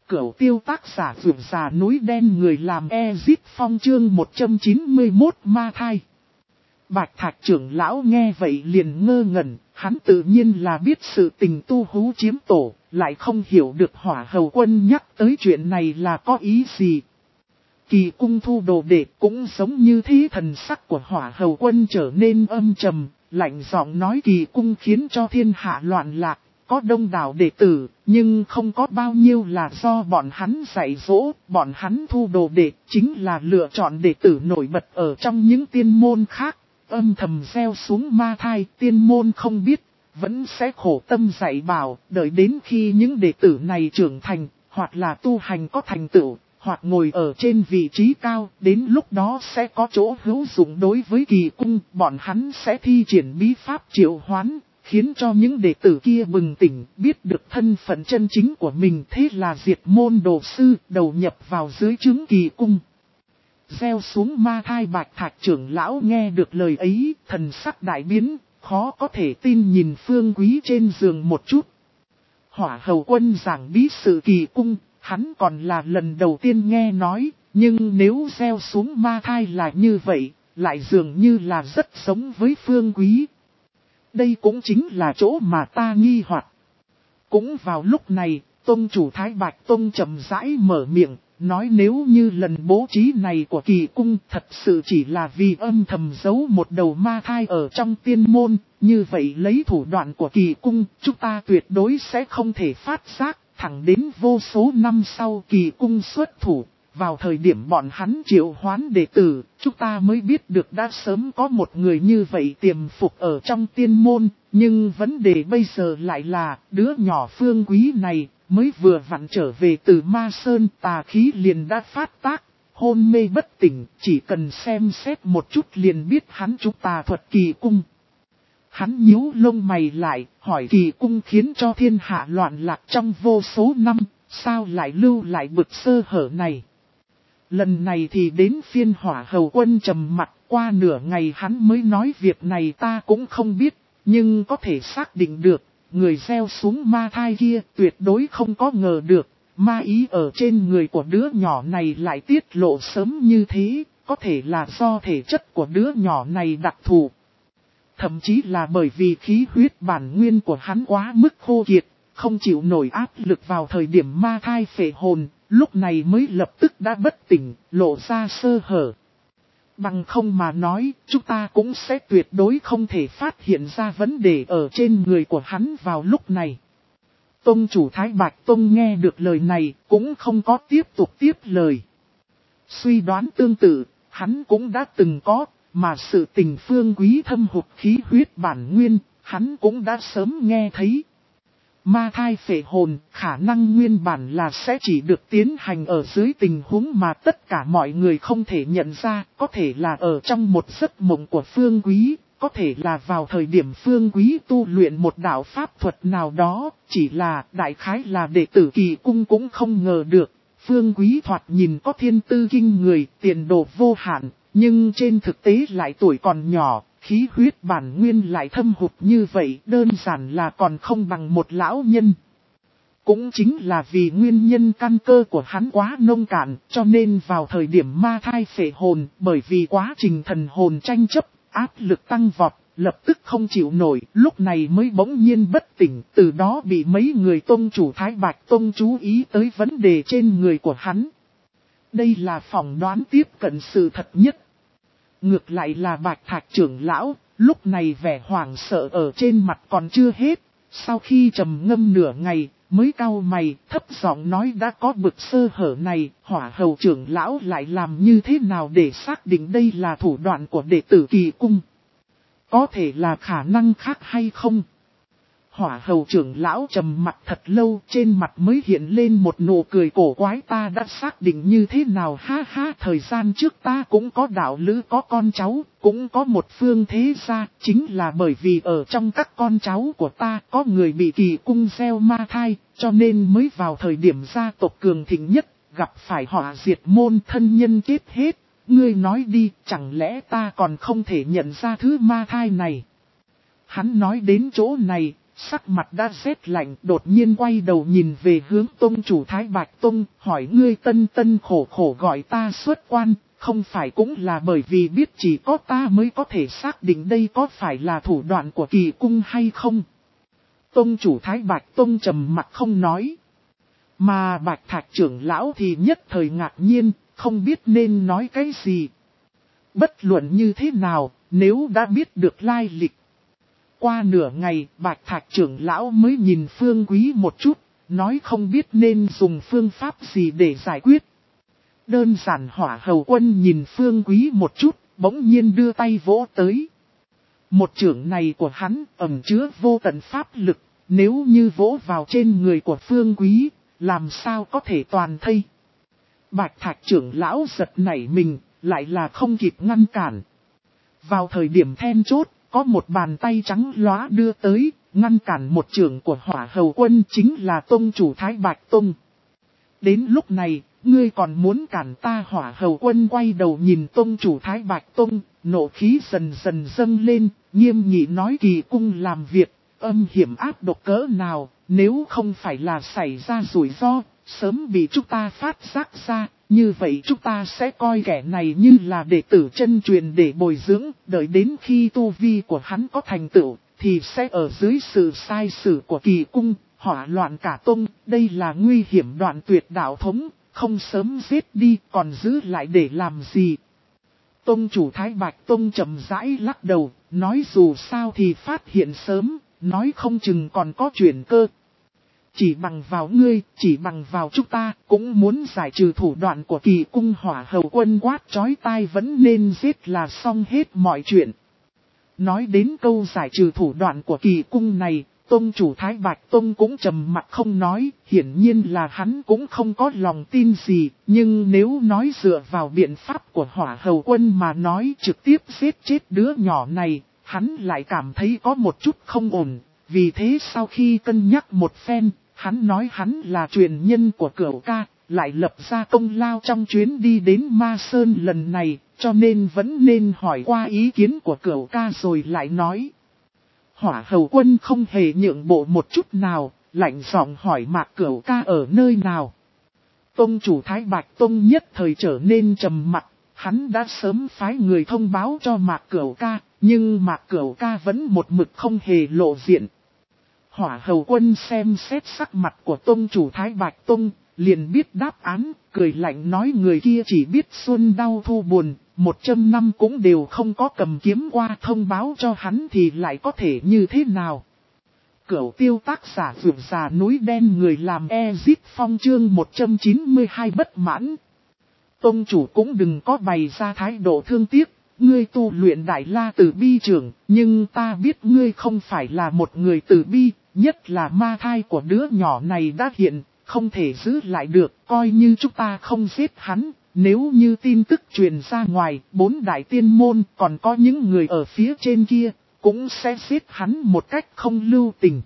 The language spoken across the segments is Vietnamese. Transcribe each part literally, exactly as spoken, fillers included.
Cửu tiêu tác giả vượt già núi đen người làm Ezit Phong chương một trăm chín mươi mốt ma thai. Bạch Thạch trưởng lão nghe vậy liền ngơ ngẩn, hắn tự nhiên là biết sự tình Tu Hú chiếm tổ, lại không hiểu được Hỏa Hầu Quân nhắc tới chuyện này là có ý gì. Kỳ cung thu đồ đệ cũng giống như thế, thần sắc của Hỏa Hầu Quân trở nên âm trầm, lạnh giọng nói kỳ cung khiến cho thiên hạ loạn lạc. Có đông đảo đệ tử, nhưng không có bao nhiêu là do bọn hắn dạy dỗ, bọn hắn thu đồ đệ, chính là lựa chọn đệ tử nổi bật ở trong những tiên môn khác, âm thầm gieo xuống ma thai, tiên môn không biết, vẫn sẽ khổ tâm dạy bảo, đợi đến khi những đệ tử này trưởng thành, hoặc là tu hành có thành tựu, hoặc ngồi ở trên vị trí cao, đến lúc đó sẽ có chỗ hữu dụng đối với kỳ cung, bọn hắn sẽ thi triển bí pháp triệu hoán. Khiến cho những đệ tử kia bừng tỉnh, biết được thân phận chân chính của mình, thế là diệt môn đồ sư, đầu nhập vào dưới trướng kỳ cung. Gieo xuống ma thai. Bạch Thạch trưởng lão nghe được lời ấy, thần sắc đại biến, khó có thể tin nhìn Phương Quý trên giường một chút. Hỏa Hầu Quân giảng bí sự kỳ cung, hắn còn là lần đầu tiên nghe nói, nhưng nếu gieo xuống ma thai là như vậy, lại dường như là rất giống với Phương Quý. Đây cũng chính là chỗ mà ta nghi hoặc. Cũng vào lúc này, Tông chủ Thái Bạch Tông chậm rãi mở miệng, nói nếu như lần bố trí này của kỳ cung thật sự chỉ là vì âm thầm giấu một đầu ma thai ở trong tiên môn, như vậy lấy thủ đoạn của kỳ cung, chúng ta tuyệt đối sẽ không thể phát giác, thẳng đến vô số năm sau kỳ cung xuất thủ. Vào thời điểm bọn hắn triệu hoán đệ tử, chúng ta mới biết được đã sớm có một người như vậy tiềm phục ở trong tiên môn. Nhưng vấn đề bây giờ lại là, đứa nhỏ Phương Quý này mới vừa vặn trở về từ Ma Sơn, tà khí liền đã phát tác, hôn mê bất tỉnh, chỉ cần xem xét một chút liền biết hắn trúng tà thuật kỳ cung. Hắn nhíu lông mày lại, hỏi kỳ cung khiến cho thiên hạ loạn lạc trong vô số năm, sao lại lưu lại bực sơ hở này? Lần này thì đến phiên Hỏa Hầu Quân trầm mặt, qua nửa ngày hắn mới nói việc này ta cũng không biết, nhưng có thể xác định được, người gieo xuống ma thai kia tuyệt đối không có ngờ được, ma ý ở trên người của đứa nhỏ này lại tiết lộ sớm như thế, có thể là do thể chất của đứa nhỏ này đặc thù. Thậm chí là bởi vì khí huyết bản nguyên của hắn quá mức khô kiệt, không chịu nổi áp lực vào thời điểm ma thai phệ hồn. Lúc này mới lập tức đã bất tỉnh, lộ ra sơ hở. Bằng không mà nói, chúng ta cũng sẽ tuyệt đối không thể phát hiện ra vấn đề ở trên người của hắn vào lúc này. Tông chủ Thái Bạch Tông nghe được lời này, cũng không có tiếp tục tiếp lời. Suy đoán tương tự, hắn cũng đã từng có, mà sự tình Phương Quý thâm hụt khí huyết bản nguyên, hắn cũng đã sớm nghe thấy. Ma thai phệ hồn, khả năng nguyên bản là sẽ chỉ được tiến hành ở dưới tình huống mà tất cả mọi người không thể nhận ra, có thể là ở trong một giấc mộng của Phương Quý, có thể là vào thời điểm Phương Quý tu luyện một đạo pháp thuật nào đó, chỉ là đại khái là đệ tử kỳ cung cũng không ngờ được. Phương Quý thoạt nhìn có thiên tư kinh người, tiền đồ vô hạn, nhưng trên thực tế lại tuổi còn nhỏ. Khí huyết bản nguyên lại thâm hụt như vậy, đơn giản là còn không bằng một lão nhân. Cũng chính là vì nguyên nhân căn cơ của hắn quá nông cạn, cho nên vào thời điểm ma thai phệ hồn, bởi vì quá trình thần hồn tranh chấp, áp lực tăng vọt, lập tức không chịu nổi, lúc này mới bỗng nhiên bất tỉnh, từ đó bị mấy người tông chủ Thái Bạch Tông chú ý tới vấn đề trên người của hắn. Đây là phỏng đoán tiếp cận sự thật nhất. Ngược lại là Bạch Thạch trưởng lão, lúc này vẻ hoảng sợ ở trên mặt còn chưa hết, sau khi trầm ngâm nửa ngày, mới cau mày, thấp giọng nói đã có bực sơ hở này, Hỏa Hầu trưởng lão lại làm như thế nào để xác định đây là thủ đoạn của đệ tử kỳ cung? Có thể là khả năng khác hay không? Hỏa Hầu trưởng lão trầm mặt thật lâu, trên mặt mới hiện lên một nụ cười cổ quái. Ta đã xác định như thế nào, ha ha, thời gian trước ta cũng có đạo lữ có con cháu, cũng có một phương thế gia, chính là bởi vì ở trong các con cháu của ta có người bị kỳ cung gieo ma thai, cho nên mới vào thời điểm gia tộc cường thịnh nhất, gặp phải họa diệt môn, thân nhân chết hết. Ngươi nói đi, chẳng lẽ ta còn không thể nhận ra thứ ma thai này? Hắn nói đến chỗ này, sắc mặt đã rét lạnh, đột nhiên quay đầu nhìn về hướng tông chủ Thái Bạch Tông, hỏi ngươi tân tân khổ khổ gọi ta xuất quan, không phải cũng là bởi vì biết chỉ có ta mới có thể xác định đây có phải là thủ đoạn của Kỳ Cung hay không. Tông chủ Thái Bạch Tông trầm mặt không nói. Mà Bạch Thạch trưởng lão thì nhất thời ngạc nhiên, không biết nên nói cái gì. Bất luận như thế nào, nếu đã biết được lai lịch. Qua nửa ngày, Bạch Thạch trưởng lão mới nhìn Phương Quý một chút, nói không biết nên dùng phương pháp gì để giải quyết. Đơn giản Hỏa Hầu Quân nhìn Phương Quý một chút, bỗng nhiên đưa tay vỗ tới. Một chưởng này của hắn ẩn chứa vô tận pháp lực, nếu như vỗ vào trên người của Phương Quý, làm sao có thể toàn thây. Bạch Thạch trưởng lão giật nảy mình, lại là không kịp ngăn cản. Vào thời điểm then chốt, có một bàn tay trắng lóa đưa tới, ngăn cản một chưởng của Hỏa Hầu Quân chính là tông chủ Thái Bạch Tông. Đến lúc này, ngươi còn muốn cản ta? Hỏa Hầu Quân quay đầu nhìn tông chủ Thái Bạch Tông, nộ khí dần dần dâng lên, nghiêm nghị nói Kỳ Cung làm việc, âm hiểm áp độc cỡ nào, nếu không phải là xảy ra rủi ro, sớm bị chúng ta phát giác ra, như vậy chúng ta sẽ coi kẻ này như là đệ tử chân truyền để bồi dưỡng, đợi đến khi tu vi của hắn có thành tựu, thì sẽ ở dưới sự sai sử của Kỳ Cung, hỏa loạn cả tông, đây là nguy hiểm đoạn tuyệt đạo thống, không sớm giết đi còn giữ lại để làm gì. Tông chủ Thái Bạch Tông chậm rãi lắc đầu, nói dù sao thì phát hiện sớm, nói không chừng còn có chuyển cơ. Chỉ bằng vào ngươi, chỉ bằng vào chúng ta, cũng muốn giải trừ thủ đoạn của Kỳ Cung. Hỏa Hầu Quân quát chói tai, vẫn nên giết là xong hết mọi chuyện. Nói đến câu giải trừ thủ đoạn của Kỳ Cung này, Tông chủ Thái Bạch Tông cũng trầm mặt không nói, hiển nhiên là hắn cũng không có lòng tin gì, nhưng nếu nói dựa vào biện pháp của Hỏa Hầu Quân mà nói trực tiếp giết chết đứa nhỏ này, hắn lại cảm thấy có một chút không ổn, vì thế sau khi cân nhắc một phen, hắn nói hắn là truyền nhân của Cửu Ca, lại lập ra công lao trong chuyến đi đến Ma Sơn lần này, cho nên vẫn nên hỏi qua ý kiến của Cửu Ca rồi lại nói. Hỏa Hầu Quân không hề nhượng bộ một chút nào, lạnh giọng hỏi Mạc Cửu Ca ở nơi nào. Tông chủ Thái Bạch Tông nhất thời trở nên trầm mặc, hắn đã sớm phái người thông báo cho Mạc Cửu Ca, nhưng Mạc Cửu Ca vẫn một mực không hề lộ diện. Hỏa Hầu Quân xem xét sắc mặt của tông chủ Thái Bạch Tông, liền biết đáp án, cười lạnh nói người kia chỉ biết xuân đau thu buồn, một trăm năm cũng đều không có cầm kiếm qua, thông báo cho hắn thì lại có thể như thế nào. Cửu Tiêu tác giả vượt già núi đen, người làm Ezit Phong chương một trăm chín mươi hai bất mãn. Tông chủ cũng đừng có bày ra thái độ thương tiếc, ngươi tu luyện Đại La Từ Bi trưởng, nhưng ta biết ngươi không phải là một người từ bi, nhất là ma thai của đứa nhỏ này đã hiện, không thể giữ lại được, coi như chúng ta không giết hắn. Nếu như tin tức truyền ra ngoài, bốn đại tiên môn còn có những người ở phía trên kia, cũng sẽ giết hắn một cách không lưu tình.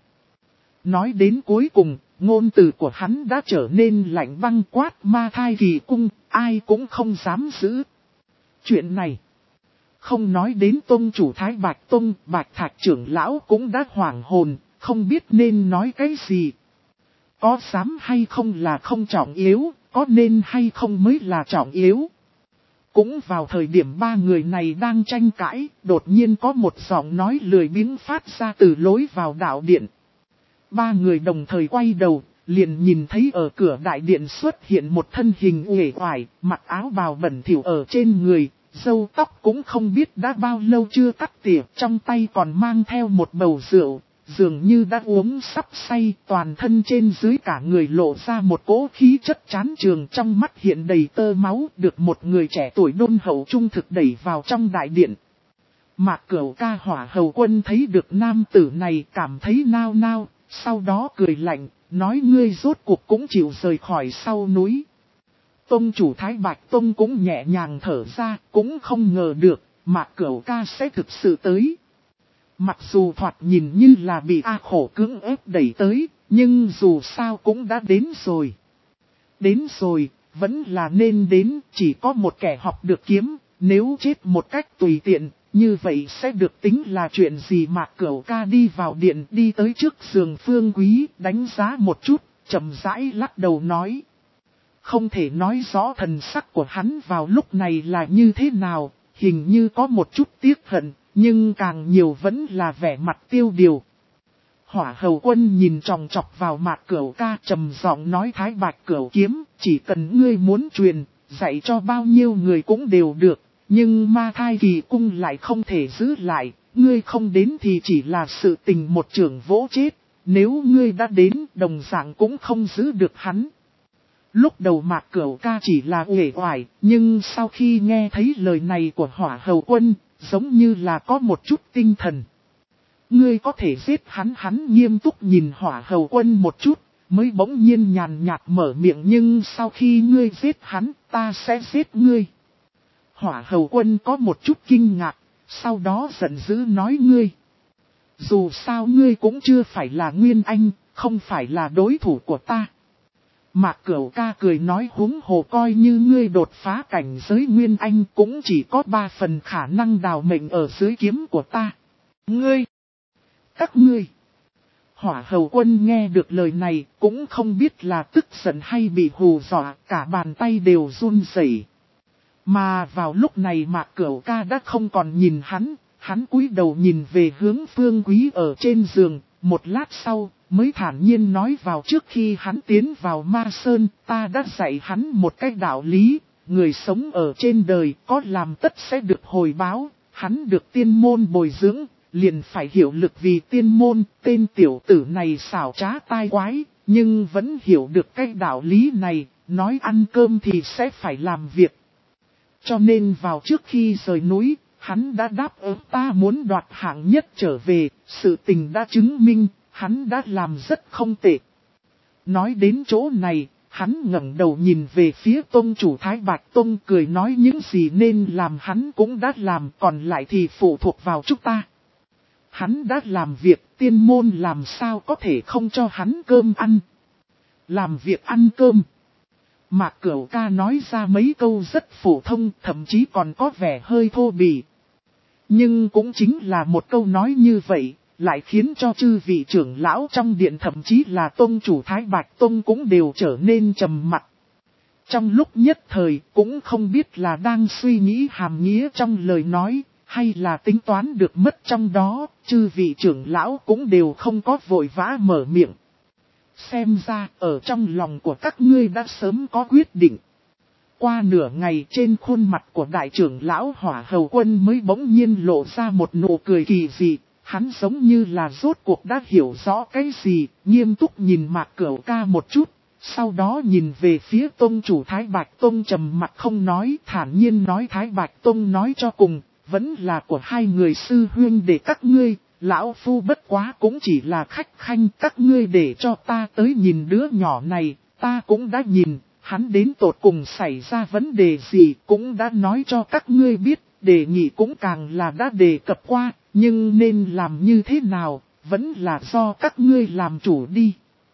Nói đến cuối cùng, ngôn từ của hắn đã trở nên lạnh băng, quát ma thai Kỳ Cung, ai cũng không dám giữ. Chuyện này, không nói đến tông chủ Thái Bạch Tông, Bạch Thạch trưởng lão cũng đã hoảng hồn, không biết nên nói cái gì. Có dám hay không là không trọng yếu, có nên hay không mới là trọng yếu. Cũng vào thời điểm ba người này đang tranh cãi, đột nhiên có một giọng nói lười biếng phát ra từ lối vào đạo điện. Ba người đồng thời quay đầu, liền nhìn thấy ở cửa đại điện xuất hiện một thân hình uể oải, mặc áo bào bẩn thỉu ở trên người, râu tóc cũng không biết đã bao lâu chưa cắt tỉa, trong tay còn mang theo một bầu rượu. Dường như đã uống sắp say, toàn thân trên dưới cả người lộ ra một cỗ khí chất chán trường, trong mắt hiện đầy tơ máu, được một người trẻ tuổi đôn hậu trung thực đẩy vào trong đại điện. Mạc Cửu Ca Hỏa Hầu Quân thấy được nam tử này cảm thấy nao nao, sau đó cười lạnh, nói ngươi rốt cuộc cũng chịu rời khỏi sau núi. Tông chủ Thái Bạch Tông cũng nhẹ nhàng thở ra, cũng không ngờ được, Mạc Cửu Ca sẽ thực sự tới. Mặc dù thoạt nhìn như là bị A Khổ cưỡng ép đẩy tới, nhưng dù sao cũng đã đến rồi. Đến rồi, vẫn là nên đến, chỉ có một kẻ học được kiếm, nếu chết một cách tùy tiện, Như vậy sẽ được tính là chuyện gì? Mạc Cửu Ca đi vào điện, đi tới trước giường Phương Quý, đánh giá một chút, chậm rãi lắc đầu nói. Không thể nói rõ thần sắc của hắn vào lúc này là như thế nào, hình như có một chút tiếc hận, nhưng càng nhiều vẫn là vẻ mặt tiêu điều. Hỏa Hầu Quân nhìn chòng chọc vào Mạc Cửu Ca, trầm giọng nói: Thái Bạch Cửu Kiếm, chỉ cần ngươi muốn truyền, dạy cho bao nhiêu người cũng đều được, nhưng Ma Thai Kỳ Cung lại không thể giữ lại, ngươi không đến thì chỉ là sự tình một trưởng vỗ chết, nếu ngươi đã đến, đồng dạng cũng không giữ được hắn. Lúc đầu Mạc Cửu Ca chỉ là uể oải, nhưng sau khi nghe thấy lời này của Hỏa Hầu Quân, giống như là có một chút tinh thần. Ngươi có thể giết hắn? Hắn nghiêm túc nhìn Hỏa Hầu Quân một chút, mới bỗng nhiên nhàn nhạt mở miệng, nhưng sau khi ngươi giết hắn, ta sẽ giết ngươi. Hỏa Hầu Quân có một chút kinh ngạc, sau đó giận dữ nói: ngươi, dù sao ngươi cũng chưa phải là Nguyên Anh, không phải là đối thủ của ta. Mạc Cửu Ca cười nói: huống hồ coi như ngươi đột phá cảnh giới Nguyên Anh cũng chỉ có ba phần khả năng đào mệnh ở dưới kiếm của ta. Ngươi, các ngươi. Hỏa Hầu Quân nghe được lời này cũng không biết là tức giận hay bị hù dọa, cả bàn tay đều run rẩy. Mà vào lúc này Mạc Cửu Ca đã không còn nhìn hắn, hắn cúi đầu nhìn về hướng Phương Quý ở trên giường, một lát sau mới thản nhiên nói: vào trước khi hắn tiến vào Ma Sơn, ta đã dạy hắn một cách đạo lý, người sống ở trên đời có làm tất sẽ được hồi báo, hắn được tiên môn bồi dưỡng, liền phải hiểu lực vì tiên môn. Tên tiểu tử này xảo trá tai quái, nhưng vẫn hiểu được cái đạo lý này, nói ăn cơm thì sẽ phải làm việc. Cho nên vào trước khi rời núi, hắn đã đáp ứng ta muốn đoạt hạng nhất trở về, sự tình đã chứng minh, hắn đã làm rất không tệ. Nói đến chỗ này, hắn ngẩng đầu nhìn về phía tông chủ Thái Bạch Tông, cười nói: những gì nên làm hắn cũng đã làm, còn lại thì phụ thuộc vào chúng ta. Hắn đã làm việc, tiên môn làm sao có thể không cho hắn cơm ăn. Làm việc ăn cơm. Mạc Cửu Ca nói ra mấy câu rất phổ thông, thậm chí còn có vẻ hơi thô bỉ. Nhưng cũng chính là một câu nói như vậy, lại khiến cho chư vị trưởng lão trong điện, thậm chí là tông chủ Thái Bạch Tông cũng đều trở nên trầm mặc. Trong lúc nhất thời cũng không biết là đang suy nghĩ hàm nghĩa trong lời nói, hay là tính toán được mất trong đó, chư vị trưởng lão cũng đều không có vội vã mở miệng. Xem ra ở trong lòng của các ngươi đã sớm có quyết định. Qua nửa ngày trên khuôn mặt của đại trưởng lão Hỏa Hầu Quân mới bỗng nhiên lộ ra một nụ cười kỳ dị. Hắn giống như là rốt cuộc đã hiểu rõ cái gì, nghiêm túc nhìn Mạc Cửu Ca một chút. Sau đó nhìn về phía tông chủ Thái Bạch Tông trầm mặt không nói, thản nhiên nói: Thái Bạch Tông nói cho cùng, vẫn là của hai người sư huynh để các ngươi. Lão Phu bất quá cũng chỉ là khách khanh, các ngươi để cho ta tới nhìn đứa nhỏ này, ta cũng đã nhìn, hắn đến tột cùng xảy ra vấn đề gì cũng đã nói cho các ngươi biết, đề nghị cũng càng là đã đề cập qua, nhưng nên làm như thế nào, vẫn là do các ngươi làm chủ đi.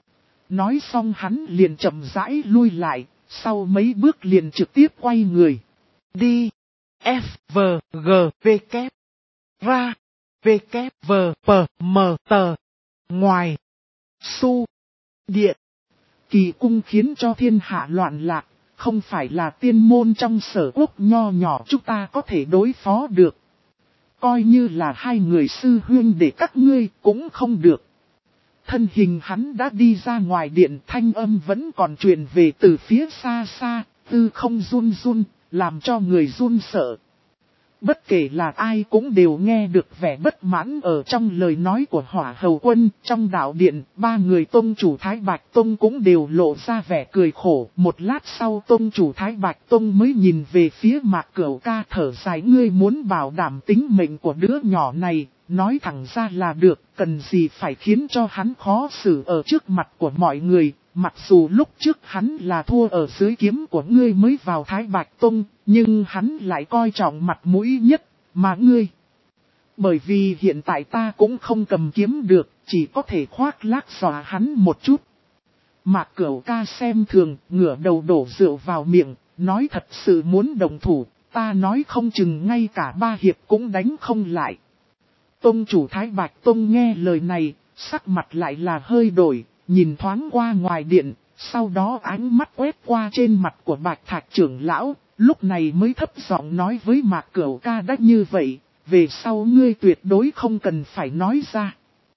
Nói xong hắn liền chậm rãi lui lại, sau mấy bước liền trực tiếp quay người. Đi. F, V, G, V, K. Ra. V, K, V, P, M, T. Ngoài. Su. Điện. Kỳ cung khiến cho thiên hạ loạn lạc, không phải là tiên môn trong sở quốc nho nhỏ chúng ta có thể đối phó được. Coi như là hai người sư huynh để các ngươi cũng không được. Thân hình hắn đã đi ra ngoài điện, thanh âm vẫn còn truyền về từ phía xa xa, tư không run run, làm cho người run sợ. Bất kể là ai cũng đều nghe được vẻ bất mãn ở trong lời nói của Hỏa Hầu Quân. Trong đạo điện, ba người tông chủ Thái Bạch Tông cũng đều lộ ra vẻ cười khổ. Một lát sau tông chủ Thái Bạch Tông mới nhìn về phía Mạc Cửu Ca, thở dài: ngươi muốn bảo đảm tính mệnh của đứa nhỏ này, nói thẳng ra là được, cần gì phải khiến cho hắn khó xử ở trước mặt của mọi người. Mặc dù lúc trước hắn là thua ở dưới kiếm của ngươi mới vào Thái Bạch Tông, nhưng hắn lại coi trọng mặt mũi nhất, mà ngươi. Bởi vì hiện tại ta cũng không cầm kiếm được, chỉ có thể khoác lác dọa hắn một chút. Mạc Cửu Ca xem thường, ngửa đầu đổ rượu vào miệng, nói: thật sự muốn đồng thủ, ta nói không chừng ngay cả ba hiệp cũng đánh không lại. Tông chủ Thái Bạch Tông nghe lời này, sắc mặt lại là hơi đổi, nhìn thoáng qua ngoài điện, sau đó ánh mắt quét qua trên mặt của Bạch Thạch trưởng lão, lúc này mới thấp giọng nói với Mạc Cửu ca đã như vậy, về sau ngươi tuyệt đối không cần phải nói ra.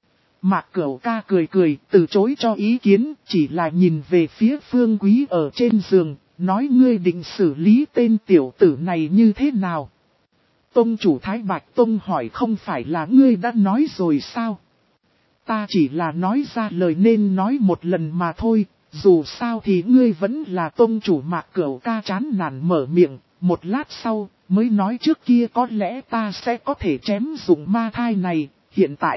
Mạc Cửu ca cười cười, từ chối cho ý kiến, chỉ là nhìn về phía Phương Quý ở trên giường, nói ngươi định xử lý tên tiểu tử này như thế nào. Tông chủ Thái Bạch Tông hỏi không phải là ngươi đã nói rồi sao? Ta chỉ là nói ra lời nên nói một lần mà thôi, dù sao thì ngươi vẫn là tông chủ. Mạc Cửu ca chán nản mở miệng, một lát sau mới nói trước kia có lẽ ta sẽ có thể chém dụng ma thai này, hiện tại.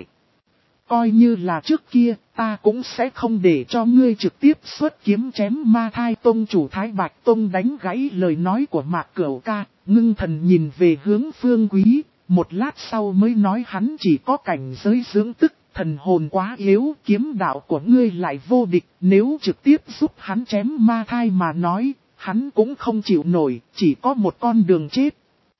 Coi như là trước kia, ta cũng sẽ không để cho ngươi trực tiếp xuất kiếm chém ma thai. Tông chủ Thái Bạch Tông đánh gãy lời nói của Mạc Cửu ca, ngưng thần nhìn về hướng Phương Quý, một lát sau mới nói hắn chỉ có cảnh giới dưỡng tức, thần hồn quá yếu, kiếm đạo của ngươi lại vô địch, nếu trực tiếp giúp hắn chém ma thai mà nói, hắn cũng không chịu nổi, chỉ có một con đường chết.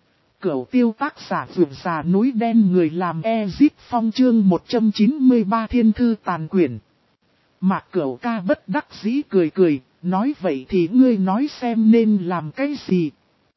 Cửu tiêu tác giả vượt già núi đen người làm Ezip Phong chương một trăm chín mươi ba thiên thư tàn quyển. Mạc Cửu ca bất đắc dĩ cười cười, nói vậy thì ngươi nói xem nên làm cái gì.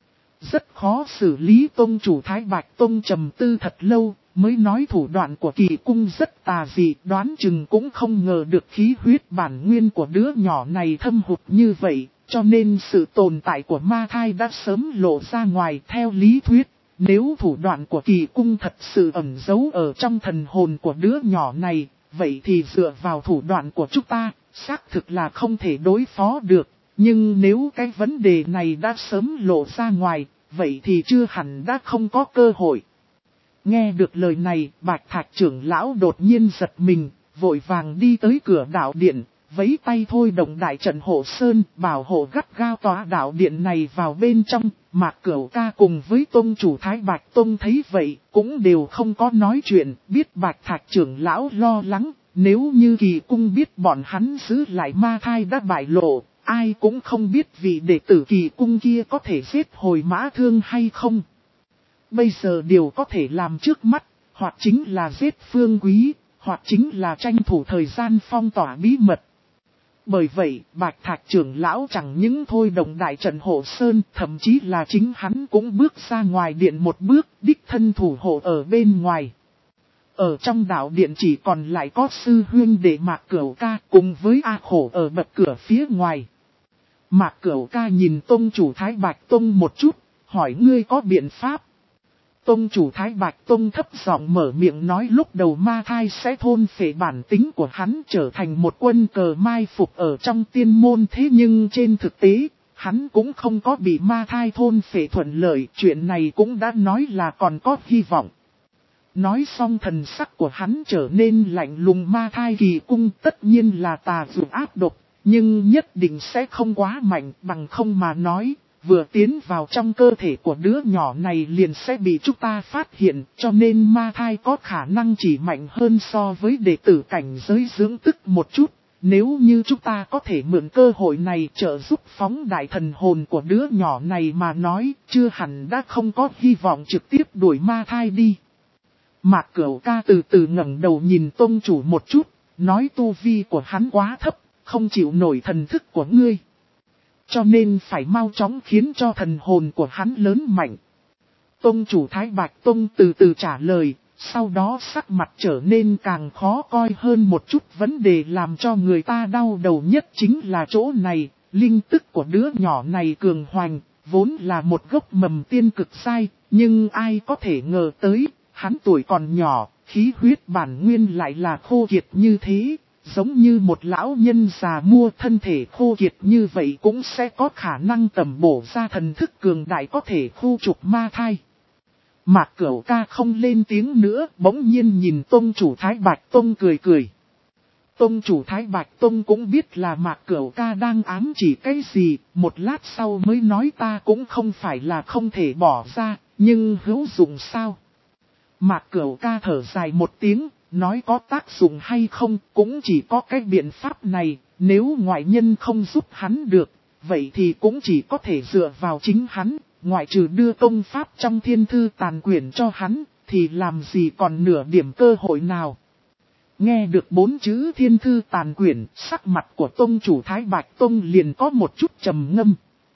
Rất khó xử lý. Tông chủ Thái Bạch Tông trầm tư thật lâu, mới nói thủ đoạn của Kỳ Cung rất tà dị, đoán chừng cũng không ngờ được khí huyết bản nguyên của đứa nhỏ này thâm hụt như vậy, cho nên sự tồn tại của ma thai đã sớm lộ ra ngoài. Theo lý thuyết, nếu thủ đoạn của Kỳ Cung thật sự ẩn giấu ở trong thần hồn của đứa nhỏ này, vậy thì dựa vào thủ đoạn của chúng ta, xác thực là không thể đối phó được. Nhưng nếu cái vấn đề này đã sớm lộ ra ngoài, vậy thì chưa hẳn đã không có cơ hội. Nghe được lời này, Bạch Thạch trưởng lão đột nhiên giật mình, vội vàng đi tới cửa đạo điện, vẫy tay thôi động đại trận hộ sơn, bảo hộ gắt gao tòa đạo điện này vào bên trong. Mạc Cửu ca cùng với tông chủ Thái Bạch Tông thấy vậy, cũng đều không có nói chuyện, biết Bạch Thạch trưởng lão lo lắng, nếu như Kỳ Cung biết bọn hắn giữ lại ma thai đã bại lộ, ai cũng không biết vị đệ tử Kỳ Cung kia có thể giết hồi Mã Thương hay không. Bây giờ điều có thể làm trước mắt, hoặc chính là giết Phương Quý, hoặc chính là tranh thủ thời gian phong tỏa bí mật. Bởi vậy, Bạch Thạch trưởng lão chẳng những thôi động đại trận hộ sơn, thậm chí là chính hắn cũng bước ra ngoài điện một bước, đích thân thủ hộ ở bên ngoài. Ở trong đạo điện chỉ còn lại có sư huynh đệ Mạc Cửu ca cùng với A Khổ ở bậc cửa phía ngoài. Mạc Cửu ca nhìn tông chủ Thái Bạch Tông một chút, hỏi ngươi có biện pháp. Tông chủ Thái Bạch Tông thấp giọng mở miệng nói lúc đầu ma thai sẽ thôn phệ bản tính của hắn trở thành một quân cờ mai phục ở trong tiên môn, thế nhưng trên thực tế, hắn cũng không có bị ma thai thôn phệ thuận lợi, chuyện này cũng đã nói là còn có hy vọng. Nói xong thần sắc của hắn trở nên lạnh lùng. Ma thai Kỳ Cung tất nhiên là tà dụ ác độc, nhưng nhất định sẽ không quá mạnh, bằng không mà nói, vừa tiến vào trong cơ thể của đứa nhỏ này liền sẽ bị chúng ta phát hiện, cho nên ma thai có khả năng chỉ mạnh hơn so với đệ tử cảnh giới dưỡng tức một chút. Nếu như chúng ta có thể mượn cơ hội này trợ giúp phóng đại thần hồn của đứa nhỏ này mà nói, chưa hẳn đã không có hy vọng trực tiếp đuổi ma thai đi. Mạc Cửu ca từ từ ngẩng đầu nhìn tông chủ một chút, nói tu vi của hắn quá thấp, không chịu nổi thần thức của ngươi. Cho nên phải mau chóng khiến cho thần hồn của hắn lớn mạnh. Tông chủ Thái Bạch Tông từ từ trả lời, sau đó sắc mặt trở nên càng khó coi hơn một chút. Vấn đề làm cho người ta đau đầu nhất chính là chỗ này, linh tức của đứa nhỏ này cường hoành, vốn là một gốc mầm tiên cực sai, nhưng ai có thể ngờ tới, hắn tuổi còn nhỏ, khí huyết bản nguyên lại là khô kiệt như thế. Giống như một lão nhân già mua thân thể khô kiệt như vậy cũng sẽ có khả năng tầm bổ ra thần thức cường đại có thể khu trục ma thai. Mạc Cửu ca không lên tiếng nữa, bỗng nhiên nhìn tông chủ Thái Bạch Tông cười cười. Tông chủ Thái Bạch Tông cũng biết là Mạc Cửu ca đang ám chỉ cái gì, một lát sau mới nói ta cũng không phải là không thể bỏ ra, nhưng hữu dụng sao? Mạc Cửu ca thở dài một tiếng. Nói có tác dụng hay không cũng chỉ có cái biện pháp này, nếu ngoại nhân không giúp hắn được, vậy thì cũng chỉ có thể dựa vào chính hắn, ngoại trừ đưa công pháp trong thiên thư tàn quyển cho hắn, thì làm gì còn nửa điểm cơ hội nào. Nghe được bốn chữ thiên thư tàn quyển, sắc mặt của tông chủ Thái Bạch Tông liền có một chút trầm ngâm.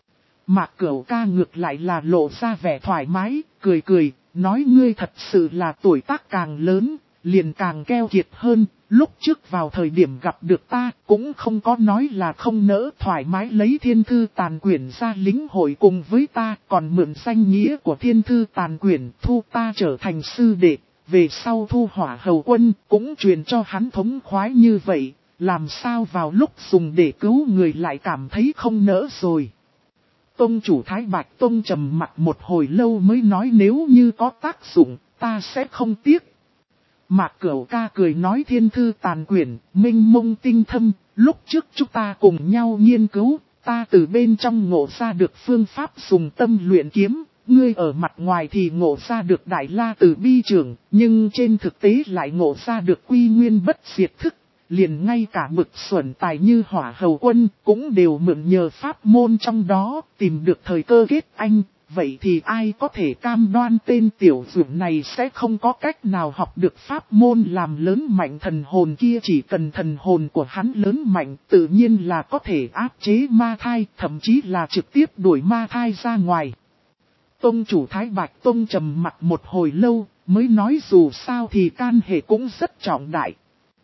Mạc Cửu Ca ngược lại là lộ ra vẻ thoải mái, cười cười, nói ngươi thật sự là tuổi tác càng lớn, liền càng keo kiệt hơn, lúc trước vào thời điểm gặp được ta cũng không có nói là không nỡ thoải mái lấy thiên thư tàn quyển ra lính hội cùng với ta, còn mượn danh nghĩa của thiên thư tàn quyển thu ta trở thành sư đệ, về sau thu hỏa hầu quân cũng truyền cho hắn thống khoái như vậy, làm sao vào lúc dùng để cứu người lại cảm thấy không nỡ rồi. Tông chủ Thái Bạch Tông trầm mặt một hồi lâu mới nói nếu như có tác dụng, ta sẽ không tiếc. Mạc Cửu Ca cười nói thiên thư tàn quyển, minh mông tinh thâm, lúc trước chúng ta cùng nhau nghiên cứu, ta từ bên trong ngộ ra được phương pháp dùng tâm luyện kiếm, ngươi ở mặt ngoài thì ngộ ra được đại la từ bi trưởng, nhưng trên thực tế lại ngộ ra được quy nguyên bất diệt thức. Liền ngay cả bực xuẩn tài như hỏa hầu quân cũng đều mượn nhờ pháp môn trong đó tìm được thời cơ kết anh, vậy thì ai có thể cam đoan tên tiểu dũng này sẽ không có cách nào học được pháp môn làm lớn mạnh thần hồn kia, chỉ cần thần hồn của hắn lớn mạnh tự nhiên là có thể áp chế ma thai, thậm chí là trực tiếp đuổi ma thai ra ngoài. Tông chủ Thái Bạch Tông trầm mặt một hồi lâu mới nói dù sao thì can hệ cũng rất trọng đại.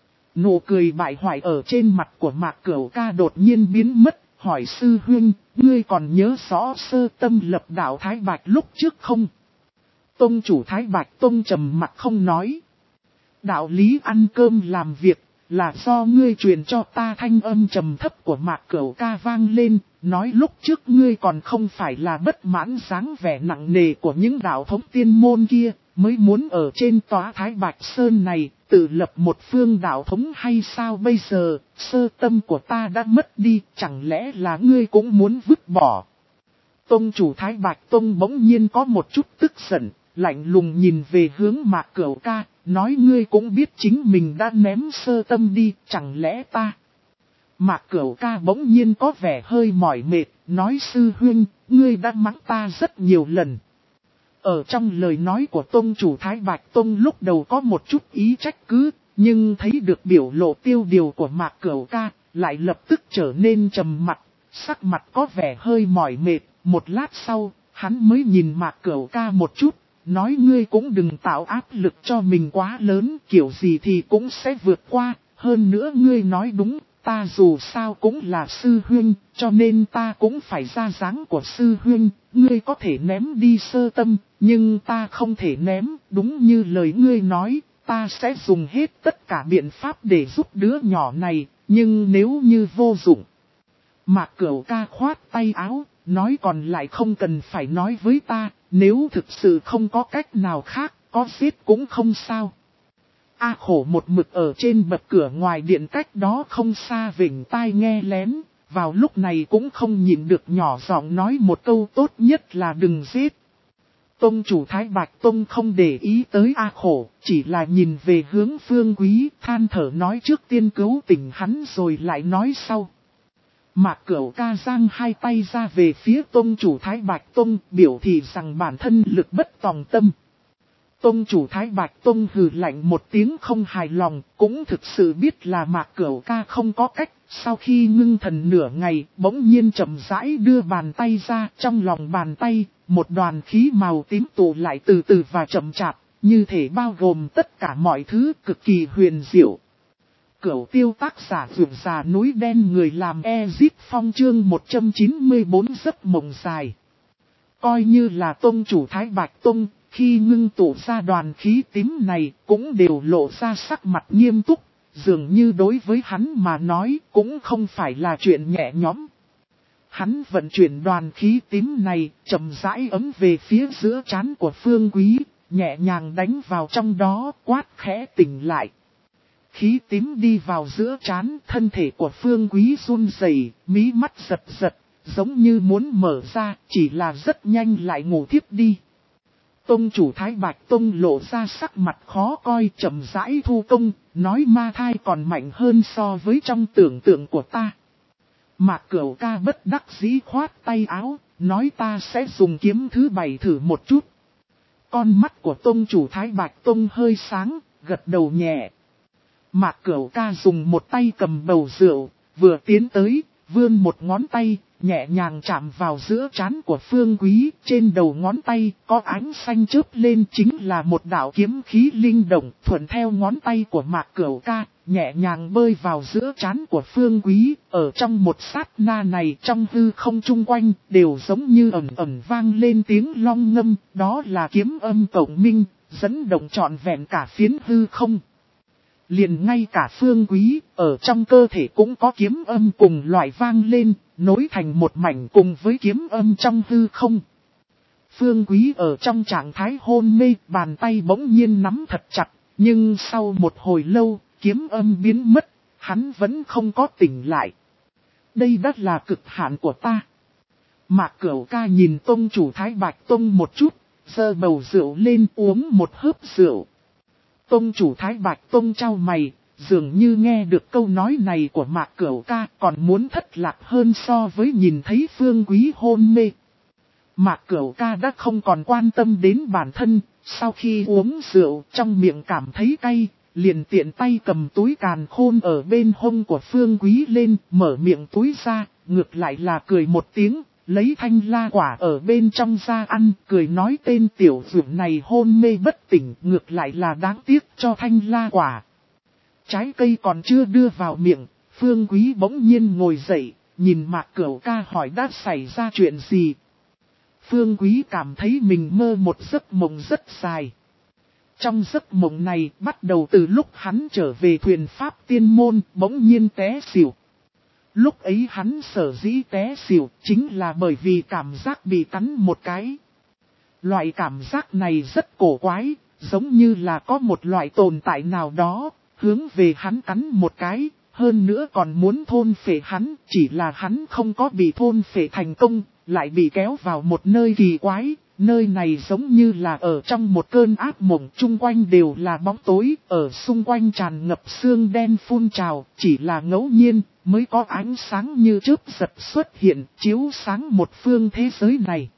Nụ cười bại hoại ở trên mặt của Mạc Cửu Ca đột nhiên biến mất, hỏi sư huynh, ngươi còn nhớ rõ sơ tâm lập đạo Thái Bạch lúc trước không? Tông chủ Thái Bạch Tông trầm mặt không nói. Đạo lý ăn cơm làm việc, là do ngươi truyền cho ta. Thanh âm trầm thấp của Mạc Cửu Ca vang lên, nói lúc trước ngươi còn không phải là bất mãn dáng vẻ nặng nề của những đạo thống tiên môn kia, mới muốn ở trên tòa Thái Bạch Sơn này, tự lập một phương đạo thống hay sao? Bây giờ, sơ tâm của ta đã mất đi, chẳng lẽ là ngươi cũng muốn vứt bỏ? Tông chủ Thái Bạch Tông bỗng nhiên có một chút tức giận, lạnh lùng nhìn về hướng Mạc Cửu Ca, nói ngươi cũng biết chính mình đã ném sơ tâm đi, chẳng lẽ ta? Mạc Cửu Ca bỗng nhiên có vẻ hơi mỏi mệt, nói sư huynh, ngươi đã mắng ta rất nhiều lần. Ở trong lời nói của Tông chủ Thái Bạch Tông lúc đầu có một chút ý trách cứ, nhưng thấy được biểu lộ tiêu điều của Mạc Cửu Ca, lại lập tức trở nên trầm mặt, sắc mặt có vẻ hơi mỏi mệt. Một lát sau, hắn mới nhìn Mạc Cửu Ca một chút, nói ngươi cũng đừng tạo áp lực cho mình quá lớn, kiểu gì thì cũng sẽ vượt qua, hơn nữa ngươi nói đúng. Ta dù sao cũng là sư huynh, cho nên ta cũng phải ra dáng của sư huynh, ngươi có thể ném đi sơ tâm, nhưng ta không thể ném, đúng như lời ngươi nói, ta sẽ dùng hết tất cả biện pháp để giúp đứa nhỏ này, nhưng nếu như vô dụng. Mạc Cửu Ca khoát tay áo, nói còn lại không cần phải nói với ta, nếu thực sự không có cách nào khác, có giết cũng không sao. A Khổ một mực ở trên bậc cửa ngoài điện cách đó không xa vỉnh tai nghe lén, vào lúc này cũng không nhịn được nhỏ giọng nói một câu tốt nhất là đừng giết. Tông chủ Thái Bạch Tông không để ý tới A Khổ, chỉ là nhìn về hướng Phương Quý, than thở nói trước tiên cứu tỉnh hắn rồi lại nói sau. Mạc Cửu Ca giang hai tay ra về phía Tông chủ Thái Bạch Tông, biểu thị rằng bản thân lực bất tòng tâm. Tông chủ Thái Bạch Tông hừ lạnh một tiếng không hài lòng, cũng thực sự biết là Mạc Cửu Ca không có cách. Sau khi ngưng thần nửa ngày, bỗng nhiên chậm rãi đưa bàn tay ra, trong lòng bàn tay, một đoàn khí màu tím tụ lại từ từ và chậm chạp, như thể bao gồm tất cả mọi thứ, cực kỳ huyền diệu. Cửu Tiêu tác giả Dược Già núi đen, người làm Ezip Phong chương một trăm chín mươi bốn giấc mộng dài. Coi như là Tông chủ Thái Bạch Tông, khi ngưng tụ ra đoàn khí tím này cũng đều lộ ra sắc mặt nghiêm túc, dường như đối với hắn mà nói cũng không phải là chuyện nhẹ nhõm. Hắn vận chuyển đoàn khí tím này chậm rãi ấm về phía giữa trán của Phương Quý, nhẹ nhàng đánh vào trong đó, quát khẽ tỉnh lại. Khí tím đi vào giữa trán, thân thể của Phương Quý run rẩy, mí mắt giật giật, giống như muốn mở ra, chỉ là rất nhanh lại ngủ thiếp đi. Tông chủ Thái Bạch Tông lộ ra sắc mặt khó coi, chậm rãi thu công, nói ma thai còn mạnh hơn so với trong tưởng tượng của ta. Mạc Cửu Ca bất đắc dĩ khoát tay áo, nói ta sẽ dùng kiếm thứ bảy thử một chút. Con mắt của tông chủ Thái Bạch Tông hơi sáng, gật đầu nhẹ. Mạc Cửu Ca dùng một tay cầm bầu rượu, vừa tiến tới, vươn một ngón tay, nhẹ nhàng chạm vào giữa trán của Phương Quý. Trên đầu ngón tay có ánh xanh chớp lên, chính là một đạo kiếm khí linh động, thuận theo ngón tay của Mạc Cửu Ca, nhẹ nhàng bơi vào giữa trán của Phương Quý. Ở trong một sát na này, trong hư không chung quanh đều giống như ầm ầm vang lên tiếng long ngâm, đó là kiếm âm cộng minh, dẫn động trọn vẹn cả phiến hư không. Liền ngay cả Phương Quý, ở trong cơ thể cũng có kiếm âm cùng loại vang lên, nối thành một mảnh cùng với kiếm âm trong hư không. Phương Quý ở trong trạng thái hôn mê, bàn tay bỗng nhiên nắm thật chặt, nhưng sau một hồi lâu, kiếm âm biến mất, hắn vẫn không có tỉnh lại. Đây đã là cực hạn của ta. Mạc Cửu Ca nhìn tông chủ Thái Bạch Tông một chút, giơ bầu rượu lên uống một hớp rượu. Tông chủ Thái Bạch Tông trao mày, dường như nghe được câu nói này của Mạc Cửu Ca, còn muốn thất lạc hơn so với nhìn thấy Phương Quý hôn mê. Mạc Cửu Ca đã không còn quan tâm đến bản thân, sau khi uống rượu trong miệng cảm thấy cay, liền tiện tay cầm túi càn khôn ở bên hông của Phương Quý lên, mở miệng túi ra, ngược lại là cười một tiếng, lấy thanh la quả ở bên trong ra ăn, cười nói tên tiểu dược này hôn mê bất tỉnh, ngược lại là đáng tiếc cho thanh la quả. Trái cây còn chưa đưa vào miệng, Phương Quý bỗng nhiên ngồi dậy, nhìn Mạc Cửu Ca hỏi đã xảy ra chuyện gì. Phương Quý cảm thấy mình mơ một giấc mộng rất dài. Trong giấc mộng này, bắt đầu từ lúc hắn trở về thuyền Pháp Tiên Môn, bỗng nhiên té xỉu. Lúc ấy hắn sở dĩ té xỉu, chính là bởi vì cảm giác bị cắn một cái. Loại cảm giác này rất cổ quái, giống như là có một loại tồn tại nào đó, hướng về hắn cắn một cái, hơn nữa còn muốn thôn phệ hắn, chỉ là hắn không có bị thôn phệ thành công, lại bị kéo vào một nơi kỳ quái. Nơi này giống như là ở trong một cơn ác mộng, chung quanh đều là bóng tối, ở xung quanh tràn ngập sương đen phun trào, chỉ là ngẫu nhiên mới có ánh sáng như chớp giật xuất hiện, chiếu sáng một phương thế giới này.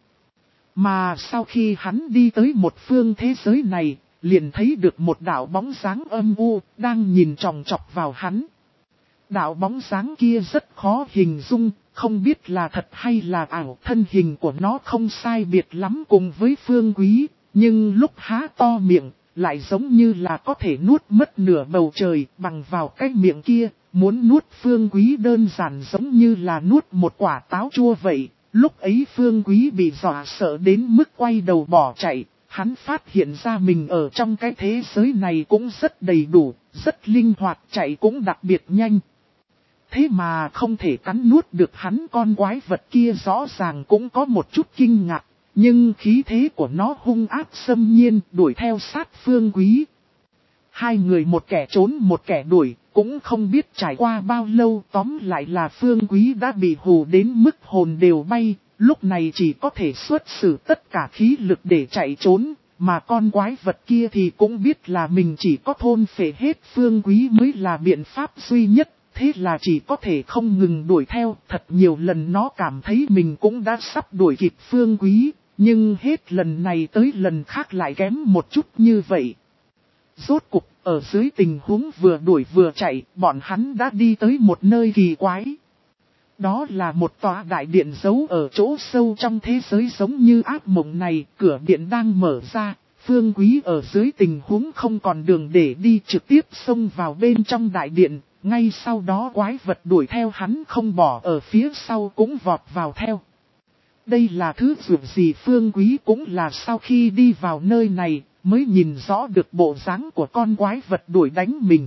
Mà sau khi hắn đi tới một phương thế giới này, liền thấy được một đạo bóng dáng âm u, đang nhìn chòng chọc vào hắn. Đạo bóng dáng kia rất khó hình dung, không biết là thật hay là ảo, thân hình của nó không sai biệt lắm cùng với Phương Quý, nhưng lúc há to miệng, lại giống như là có thể nuốt mất nửa bầu trời, bằng vào cái miệng kia, muốn nuốt Phương Quý đơn giản giống như là nuốt một quả táo chua vậy. Lúc ấy Phương Quý bị dọa sợ đến mức quay đầu bỏ chạy, hắn phát hiện ra mình ở trong cái thế giới này cũng rất đầy đủ, rất linh hoạt, chạy cũng đặc biệt nhanh. Thế mà không thể cắn nuốt được hắn, con quái vật kia rõ ràng cũng có một chút kinh ngạc, nhưng khí thế của nó hung ác xâm nhiên đuổi theo sát Phương Quý. Hai người một kẻ trốn một kẻ đuổi, cũng không biết trải qua bao lâu, tóm lại là Phương Quý đã bị hù đến mức hồn đều bay, lúc này chỉ có thể xuất sử tất cả khí lực để chạy trốn, mà con quái vật kia thì cũng biết là mình chỉ có thôn phệ hết Phương Quý mới là biện pháp duy nhất. Thế là chỉ có thể không ngừng đuổi theo, thật nhiều lần nó cảm thấy mình cũng đã sắp đuổi kịp Phương Quý, nhưng hết lần này tới lần khác lại kém một chút như vậy. Rốt cục, ở dưới tình huống vừa đuổi vừa chạy, bọn hắn đã đi tới một nơi kỳ quái. Đó là một tòa đại điện giấu ở chỗ sâu trong thế giới giống như ác mộng này, cửa điện đang mở ra. Phương Quý ở dưới tình huống không còn đường để đi, trực tiếp xông vào bên trong đại điện. Ngay sau đó quái vật đuổi theo hắn không bỏ ở phía sau cũng vọt vào theo. Đây là thứ dường gì Phương Quý cũng là sau khi đi vào nơi này mới nhìn rõ được bộ dáng của con quái vật đuổi đánh mình.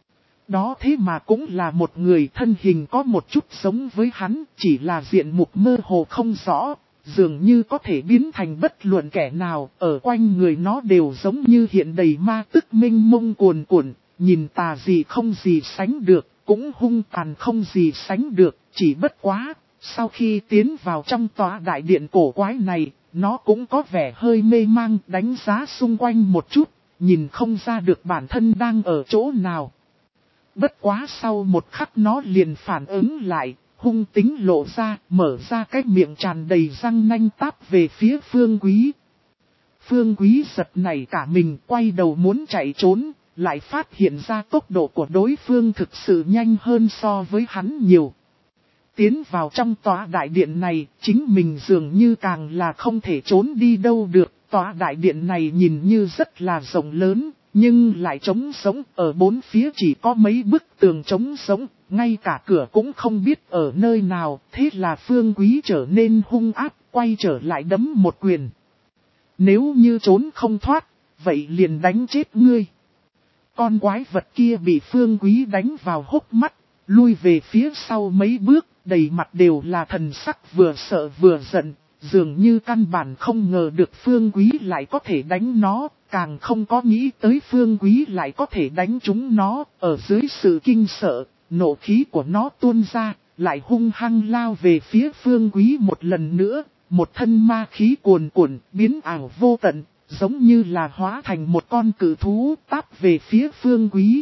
Đó thế mà cũng là một người, thân hình có một chút giống với hắn, chỉ là diện mục mơ hồ không rõ, dường như có thể biến thành bất luận kẻ nào, ở quanh người nó đều giống như hiện đầy ma tức minh mông cuồn cuộn. Nhìn tà gì không gì sánh được, cũng hung tàn không gì sánh được, chỉ bất quá, sau khi tiến vào trong tòa đại điện cổ quái này, nó cũng có vẻ hơi mê mang, đánh giá xung quanh một chút, nhìn không ra được bản thân đang ở chỗ nào. Bất quá sau một khắc nó liền phản ứng lại, hung tính lộ ra, mở ra cái miệng tràn đầy răng nanh táp về phía Phương Quý. Phương Quý giật nảy cả mình, quay đầu muốn chạy trốn, lại phát hiện ra tốc độ của đối phương thực sự nhanh hơn so với hắn nhiều. Tiến vào trong tòa đại điện này, chính mình dường như càng là không thể trốn đi đâu được. Tòa đại điện này nhìn như rất là rộng lớn, nhưng lại trống sống, ở bốn phía chỉ có mấy bức tường trống sống, ngay cả cửa cũng không biết ở nơi nào. Thế là Phương Quý trở nên hung ác, quay trở lại đấm một quyền. Nếu như trốn không thoát, vậy liền đánh chết ngươi. Con quái vật kia bị Phương Quý đánh vào hốc mắt, lui về phía sau mấy bước, đầy mặt đều là thần sắc vừa sợ vừa giận, dường như căn bản không ngờ được Phương Quý lại có thể đánh nó, càng không có nghĩ tới Phương Quý lại có thể đánh chúng nó. Ở dưới sự kinh sợ, nộ khí của nó tuôn ra, lại hung hăng lao về phía Phương Quý một lần nữa, một thân ma khí cuồn cuộn, biến ảo vô tận, giống như là hóa thành một con cự thú táp về phía Phương Quý.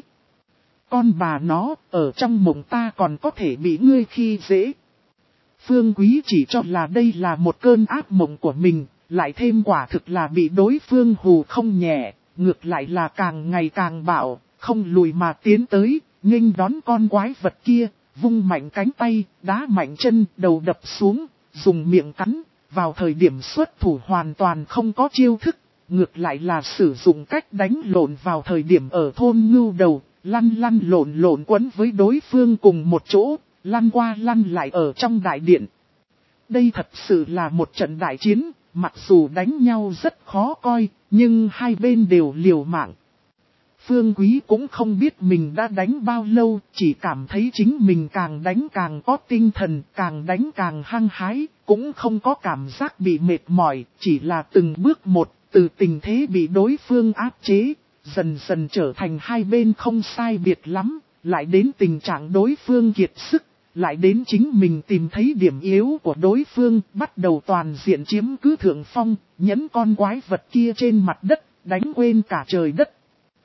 Con bà nó, ở trong mộng ta còn có thể bị ngươi khi dễ. Phương Quý chỉ cho là đây là một cơn ác mộng của mình, lại thêm quả thực là bị đối phương hù không nhẹ, ngược lại là càng ngày càng bạo, không lùi mà tiến tới, nghênh đón con quái vật kia, vung mạnh cánh tay, đá mạnh chân, đầu đập xuống, dùng miệng cắn, vào thời điểm xuất thủ hoàn toàn không có chiêu thức, ngược lại là sử dụng cách đánh lộn vào thời điểm ở thôn ngưu đầu, lăn lăn lộn lộn quấn với đối phương cùng một chỗ, lăn qua lăn lại ở trong đại điện. Đây thật sự là một trận đại chiến, mặc dù đánh nhau rất khó coi, nhưng hai bên đều liều mạng. Phương Quý cũng không biết mình đã đánh bao lâu, chỉ cảm thấy chính mình càng đánh càng có tinh thần, càng đánh càng hăng hái, cũng không có cảm giác bị mệt mỏi, chỉ là từng bước một, từ tình thế bị đối phương áp chế, dần dần trở thành hai bên không sai biệt lắm, lại đến tình trạng đối phương kiệt sức, lại đến chính mình tìm thấy điểm yếu của đối phương, bắt đầu toàn diện chiếm cứ thượng phong, nhấn con quái vật kia trên mặt đất, đánh quên cả trời đất.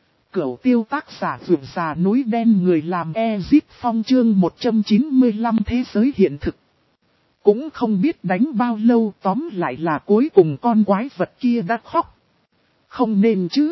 Cửu tiêu tác giả vượt già núi đen người làm Ezip Phong chương một trăm chín mươi lăm thế giới hiện thực. Cũng không biết đánh bao lâu, tóm lại là cuối cùng con quái vật kia đã khóc. Không nên chứ.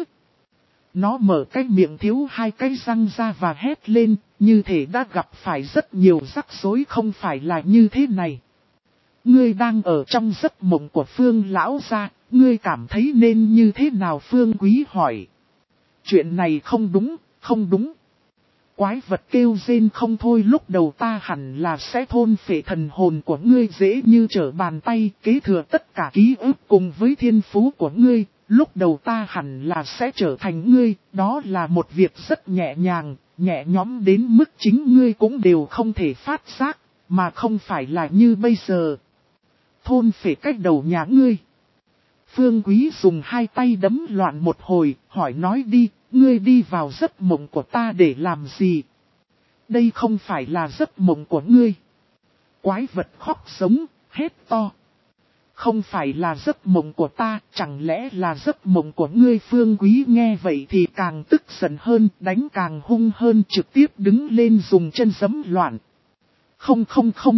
Nó mở cái miệng thiếu hai cái răng ra và hét lên, như thể đã gặp phải rất nhiều rắc rối, không phải là như thế này. Ngươi đang ở trong giấc mộng của Phương lão gia, ngươi cảm thấy nên như thế nào? Phương Quý hỏi. Chuyện này không đúng, không đúng. Quái vật kêu rên không thôi, lúc đầu ta hẳn là sẽ thôn phệ thần hồn của ngươi dễ như trở bàn tay, kế thừa tất cả ký ức cùng với thiên phú của ngươi. Lúc đầu ta hẳn là sẽ trở thành ngươi, đó là một việc rất nhẹ nhàng, nhẹ nhõm đến mức chính ngươi cũng đều không thể phát giác, mà không phải là như bây giờ. Thôn phệ cách đầu nhà ngươi. Phương Quý dùng hai tay đấm loạn một hồi, hỏi nói đi, ngươi đi vào giấc mộng của ta để làm gì? Đây không phải là giấc mộng của ngươi. Quái vật khóc sống, hét to. Không phải là giấc mộng của ta, chẳng lẽ là giấc mộng của ngươi? Phương Quý nghe vậy thì càng tức giận hơn, đánh càng hung hơn, trực tiếp đứng lên dùng chân giẫm loạn. Không không không.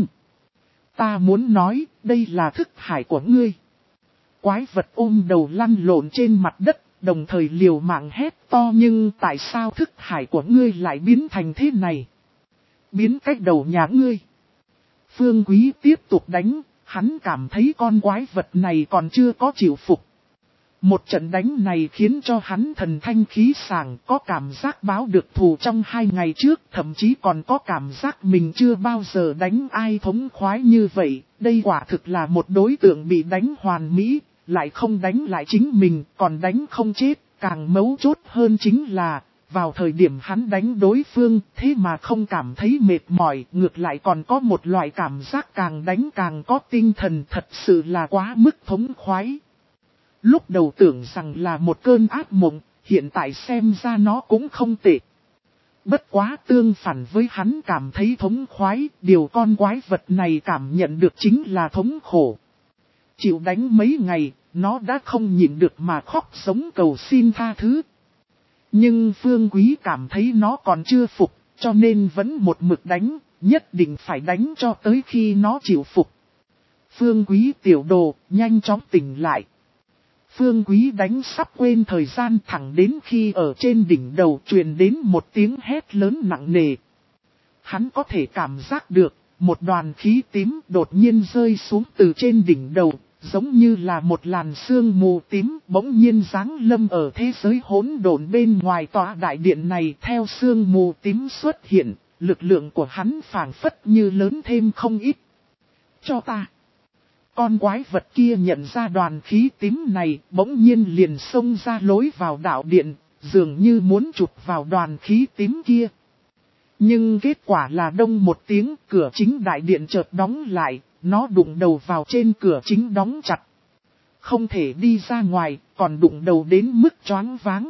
Ta muốn nói, đây là thức hải của ngươi. Quái vật ôm đầu lăn lộn trên mặt đất, đồng thời liều mạng hét to, nhưng tại sao thức hải của ngươi lại biến thành thế này? Biến cách đầu nhà ngươi. Phương Quý tiếp tục đánh, hắn cảm thấy con quái vật này còn chưa có chịu phục. Một trận đánh này khiến cho hắn thần thanh khí sảng, có cảm giác báo được thù trong hai ngày trước, thậm chí còn có cảm giác mình chưa bao giờ đánh ai thống khoái như vậy. Đây quả thực là một đối tượng bị đánh hoàn mỹ, lại không đánh lại chính mình, còn đánh không chết. Càng mấu chốt hơn chính là, vào thời điểm hắn đánh đối phương, thế mà không cảm thấy mệt mỏi, ngược lại còn có một loại cảm giác càng đánh càng có tinh thần, thật sự là quá mức thống khoái. Lúc đầu tưởng rằng là một cơn ác mộng, hiện tại xem ra nó cũng không tệ. Bất quá tương phản với hắn cảm thấy thống khoái, điều con quái vật này cảm nhận được chính là thống khổ. Chịu đánh mấy ngày, nó đã không nhịn được mà khóc sống cầu xin tha thứ. Nhưng Phương Quý cảm thấy nó còn chưa phục, cho nên vẫn một mực đánh, nhất định phải đánh cho tới khi nó chịu phục. Phương Quý tiểu đồ, nhanh chóng tỉnh lại. Phương Quý đánh sắp quên thời gian thẳng đến khi ở trên đỉnh đầu truyền đến một tiếng hét lớn nặng nề. Hắn có thể cảm giác được, một đoàn khí tím đột nhiên rơi xuống từ trên đỉnh đầu, giống như là một làn sương mù tím bỗng nhiên giáng lâm ở thế giới hỗn độn bên ngoài tòa đại điện này. Theo sương mù tím xuất hiện, lực lượng của hắn phảng phất như lớn thêm không ít. Cho ta! Con quái vật kia nhận ra đoàn khí tím này, bỗng nhiên liền xông ra lối vào đạo điện, dường như muốn chụp vào đoàn khí tím kia. Nhưng kết quả là đông một tiếng, cửa chính đại điện chợt đóng lại, nó đụng đầu vào trên cửa chính đóng chặt. Không thể đi ra ngoài, còn đụng đầu đến mức choáng váng.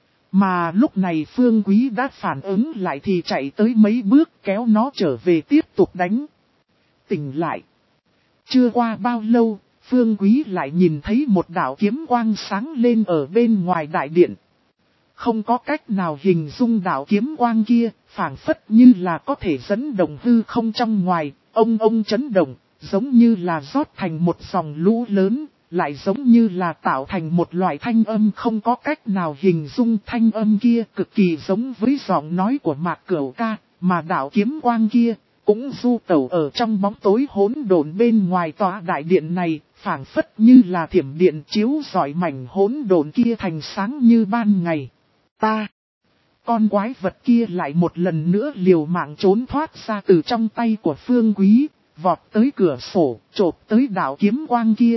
Mà lúc này Phương Quý đã phản ứng lại thì chạy tới mấy bước kéo nó trở về tiếp tục đánh. Tỉnh lại. Chưa qua bao lâu, Phương Quý lại nhìn thấy một đạo kiếm quang sáng lên ở bên ngoài đại điện. Không có cách nào hình dung đạo kiếm quang kia, phảng phất như là có thể dẫn động hư không trong ngoài, ông ông chấn động, giống như là rót thành một dòng lũ lớn, lại giống như là tạo thành một loại thanh âm không có cách nào hình dung. Thanh âm kia cực kỳ giống với giọng nói của Mạc Cửu Ca, mà đạo kiếm quang kia cũng du tẩu ở trong bóng tối hỗn độn bên ngoài tòa đại điện này, phảng phất như là thiểm điện chiếu rọi mảnh hỗn độn kia thành sáng như ban ngày. Ta! Con quái vật kia lại một lần nữa liều mạng trốn thoát ra từ trong tay của Phương Quý, vọt tới cửa sổ, chộp tới đạo kiếm quang kia.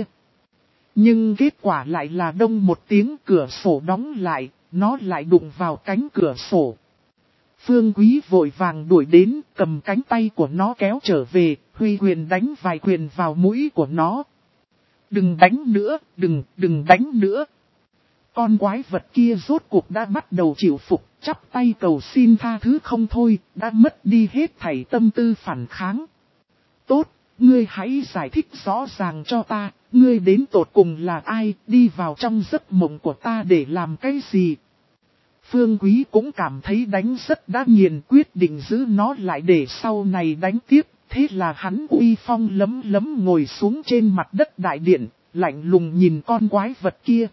Nhưng kết quả lại là đông một tiếng, cửa sổ đóng lại, nó lại đụng vào cánh cửa sổ. Phương Quý vội vàng đuổi đến, cầm cánh tay của nó kéo trở về, huy quyền đánh vài quyền vào mũi của nó. Đừng đánh nữa, đừng, đừng đánh nữa. Con quái vật kia rốt cuộc đã bắt đầu chịu phục, chắp tay cầu xin tha thứ không thôi, đã mất đi hết thảy tâm tư phản kháng. Tốt, ngươi hãy giải thích rõ ràng cho ta, ngươi đến tột cùng là ai, đi vào trong giấc mộng của ta để làm cái gì? Phương Quý cũng cảm thấy đánh rất đã nghiền, quyết định giữ nó lại để sau này đánh tiếp. Thế là hắn uy phong lấm lấm ngồi xuống trên mặt đất đại điện, lạnh lùng nhìn con quái vật kia.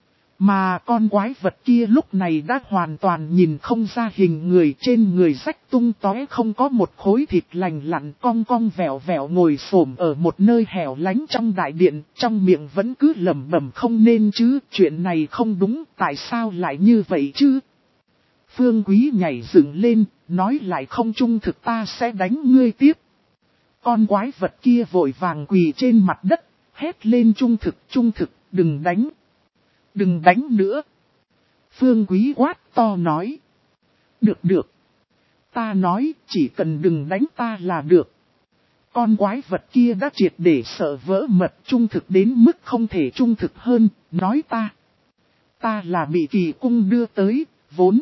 Mà con quái vật kia lúc này đã hoàn toàn nhìn không ra hình người, trên người rách tung tóe không có một khối thịt lành lặn, cong cong vẹo vẹo ngồi xổm ở một nơi hẻo lánh trong đại điện, trong miệng vẫn cứ lẩm bẩm không nên chứ, chuyện này không đúng, tại sao lại như vậy chứ? Phương Quý nhảy dựng lên, nói lại không trung thực ta sẽ đánh ngươi tiếp. Con quái vật kia vội vàng quỳ trên mặt đất, hét lên trung thực, trung thực, đừng đánh. Đừng đánh nữa. Phương Quý quát to nói. Được được. Ta nói chỉ cần đừng đánh ta là được. Con quái vật kia đã triệt để sợ vỡ mật, trung thực đến mức không thể trung thực hơn, nói ta. Ta là bị kỳ cung đưa tới, vốn.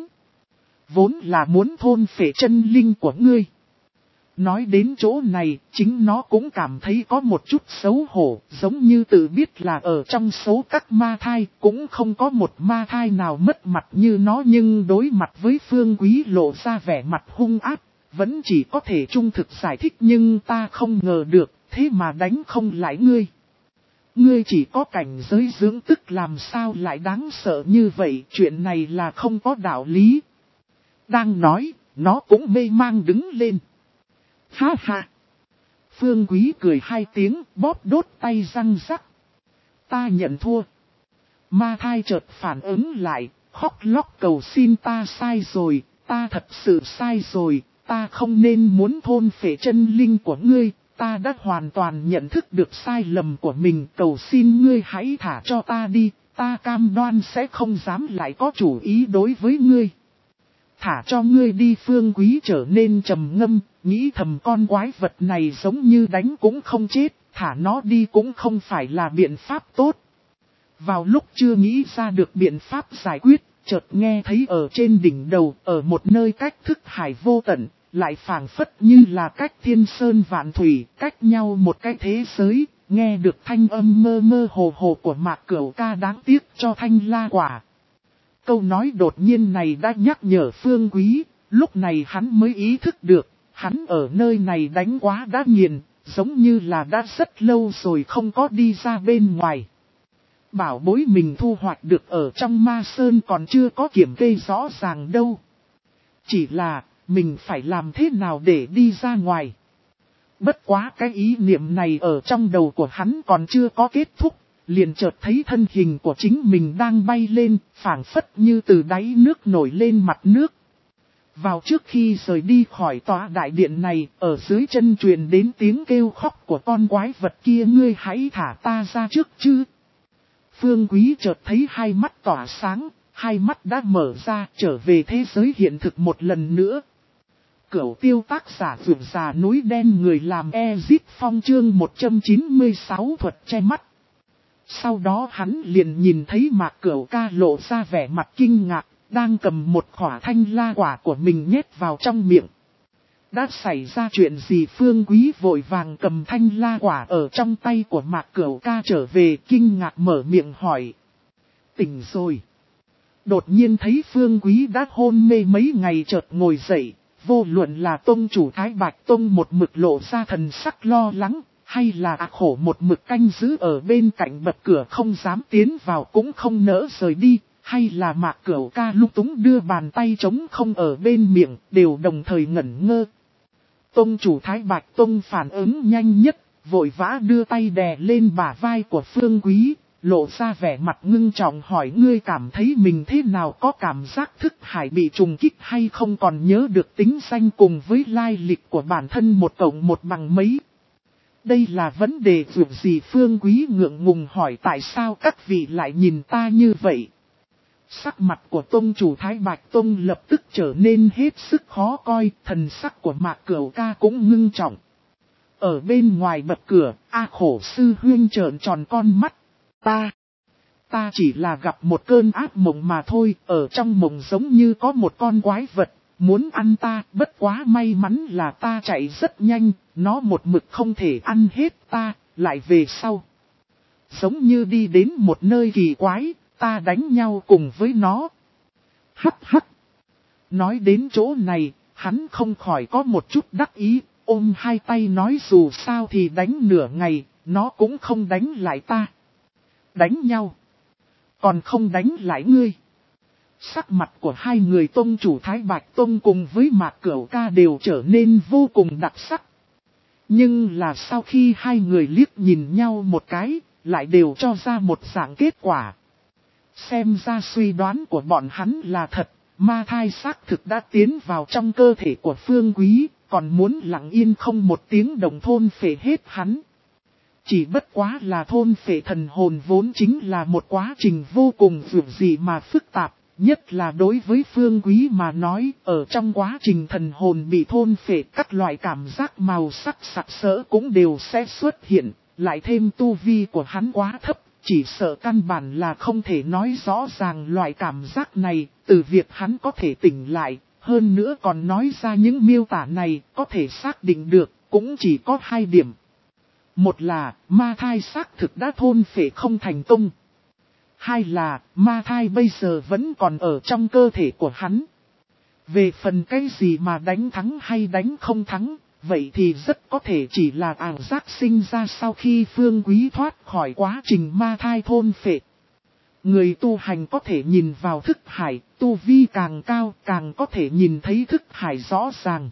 Vốn là muốn thôn phệ chân linh của ngươi. Nói đến chỗ này, chính nó cũng cảm thấy có một chút xấu hổ, giống như tự biết là ở trong số các ma thai, cũng không có một ma thai nào mất mặt như nó, nhưng đối mặt với Phương Quý lộ ra vẻ mặt hung ác, vẫn chỉ có thể trung thực giải thích, nhưng ta không ngờ được, thế mà đánh không lại ngươi. Ngươi chỉ có cảnh giới dưỡng tức làm sao lại đáng sợ như vậy, chuyện này là không có đạo lý. Đang nói, nó cũng mê mang đứng lên. Ha ha! Phương Quý cười hai tiếng, bóp đốt tay răng rắc. Ta nhận thua. Ma thai chợt phản ứng lại, khóc lóc cầu xin ta sai rồi, ta thật sự sai rồi, ta không nên muốn thôn phệ chân linh của ngươi, ta đã hoàn toàn nhận thức được sai lầm của mình, cầu xin ngươi hãy thả cho ta đi, ta cam đoan sẽ không dám lại có chủ ý đối với ngươi. Thả cho ngươi đi. Phương Quý trở nên trầm ngâm, nghĩ thầm con quái vật này giống như đánh cũng không chết, thả nó đi cũng không phải là biện pháp tốt. Vào lúc chưa nghĩ ra được biện pháp giải quyết, chợt nghe thấy ở trên đỉnh đầu, ở một nơi cách thức hải vô tận, lại phảng phất như là cách thiên sơn vạn thủy, cách nhau một cái thế giới, nghe được thanh âm mơ mơ hồ hồ của Mạc Cửu Ca đáng tiếc cho thanh la quả. Câu nói đột nhiên này đã nhắc nhở Phương Quý, lúc này hắn mới ý thức được, Hắn ở nơi này đánh quá đã nghiền, giống như là đã rất lâu rồi không có đi ra bên ngoài. Bảo bối mình thu hoạch được ở trong ma sơn còn chưa có kiểm kê rõ ràng đâu. Chỉ là, mình phải làm thế nào để đi ra ngoài. Bất quá cái ý niệm này ở trong đầu của hắn còn chưa có kết thúc, liền chợt thấy thân hình của chính mình đang bay lên, phảng phất như từ đáy nước nổi lên mặt nước. Vào trước khi rời đi khỏi tòa đại điện này, ở dưới chân truyền đến tiếng kêu khóc của con quái vật kia, ngươi hãy thả ta ra trước chứ. Phương Quý chợt thấy hai mắt tỏa sáng, hai mắt đã mở ra trở về thế giới hiện thực một lần nữa. Cửu tiêu tác giả vượt già núi đen người làm Ezip Phong chương một trăm chín mươi sáu thuật che mắt. Sau đó hắn liền nhìn thấy Mạc Cửu ca lộ ra vẻ mặt kinh ngạc, đang cầm một khỏa thanh la quả của mình nhét vào trong miệng. Đã xảy ra chuyện gì? Phương Quý vội vàng cầm thanh la quả ở trong tay của Mạc Cửu ca trở về, kinh ngạc mở miệng hỏi. Tỉnh rồi. Đột nhiên thấy Phương Quý đã hôn mê mấy ngày chợt ngồi dậy, vô luận là tông chủ Thái Bạch Tông một mực lộ ra thần sắc lo lắng, hay là ác khổ một mực canh giữ ở bên cạnh bậc cửa không dám tiến vào cũng không nỡ rời đi, hay là Mạc Cửu ca lúc túng đưa bàn tay trống không ở bên miệng, đều đồng thời ngẩn ngơ. Tông chủ Thái Bạch Tông phản ứng nhanh nhất, vội vã đưa tay đè lên bả vai của Phương Quý, lộ ra vẻ mặt ngưng trọng hỏi, ngươi cảm thấy mình thế nào, có cảm giác thức hải bị trùng kích hay không, còn nhớ được tính danh cùng với lai lịch của bản thân một cộng một bằng mấy. Đây là vấn đề việc gì? Phương Quý ngượng ngùng hỏi, tại sao các vị lại nhìn ta như vậy? Sắc mặt của tông chủ Thái Bạch Tông lập tức trở nên hết sức khó coi, thần sắc của Mạc Cửu ca cũng ngưng trọng. Ở bên ngoài bậc cửa, A Khổ sư huynh trợn tròn con mắt. Ta, ta chỉ là gặp một cơn ác mộng mà thôi, ở trong mộng giống như có một con quái vật, muốn ăn ta, bất quá may mắn là ta chạy rất nhanh, nó một mực không thể ăn hết ta, lại về sau. Giống như đi đến một nơi kỳ quái, ta đánh nhau cùng với nó. Hắc hắc. Nói đến chỗ này, hắn không khỏi có một chút đắc ý, ôm hai tay nói dù sao thì đánh nửa ngày, nó cũng không đánh lại ta. Đánh nhau. Còn không đánh lại ngươi. Sắc mặt của hai người tông chủ Thái Bạch Tông cùng với Mạc Cửu ca đều trở nên vô cùng đặc sắc. Nhưng là sau khi hai người liếc nhìn nhau một cái, lại đều cho ra một dạng kết quả. Xem ra suy đoán của bọn hắn là thật, ma thai xác thực đã tiến vào trong cơ thể của Phương Quý, còn muốn lặng yên không một tiếng đồng thôn phệ hết hắn. Chỉ bất quá là thôn phệ thần hồn vốn chính là một quá trình vô cùng vượt dị mà phức tạp, nhất là đối với Phương Quý mà nói, ở trong quá trình thần hồn bị thôn phệ, các loại cảm giác màu sắc sặc sỡ cũng đều sẽ xuất hiện, lại thêm tu vi của hắn quá thấp, chỉ sợ căn bản là không thể nói rõ ràng loại cảm giác này, từ việc hắn có thể tỉnh lại, hơn nữa còn nói ra những miêu tả này, có thể xác định được, cũng chỉ có hai điểm. Một là, ma thai xác thực đã thôn phệ không thành công. Hai là, ma thai bây giờ vẫn còn ở trong cơ thể của hắn. Về phần cái gì mà đánh thắng hay đánh không thắng, vậy thì rất có thể chỉ là ảo giác sinh ra sau khi Phương Quý thoát khỏi quá trình ma thai thôn phệ. Người tu hành có thể nhìn vào thức hải, tu vi càng cao càng có thể nhìn thấy thức hải rõ ràng.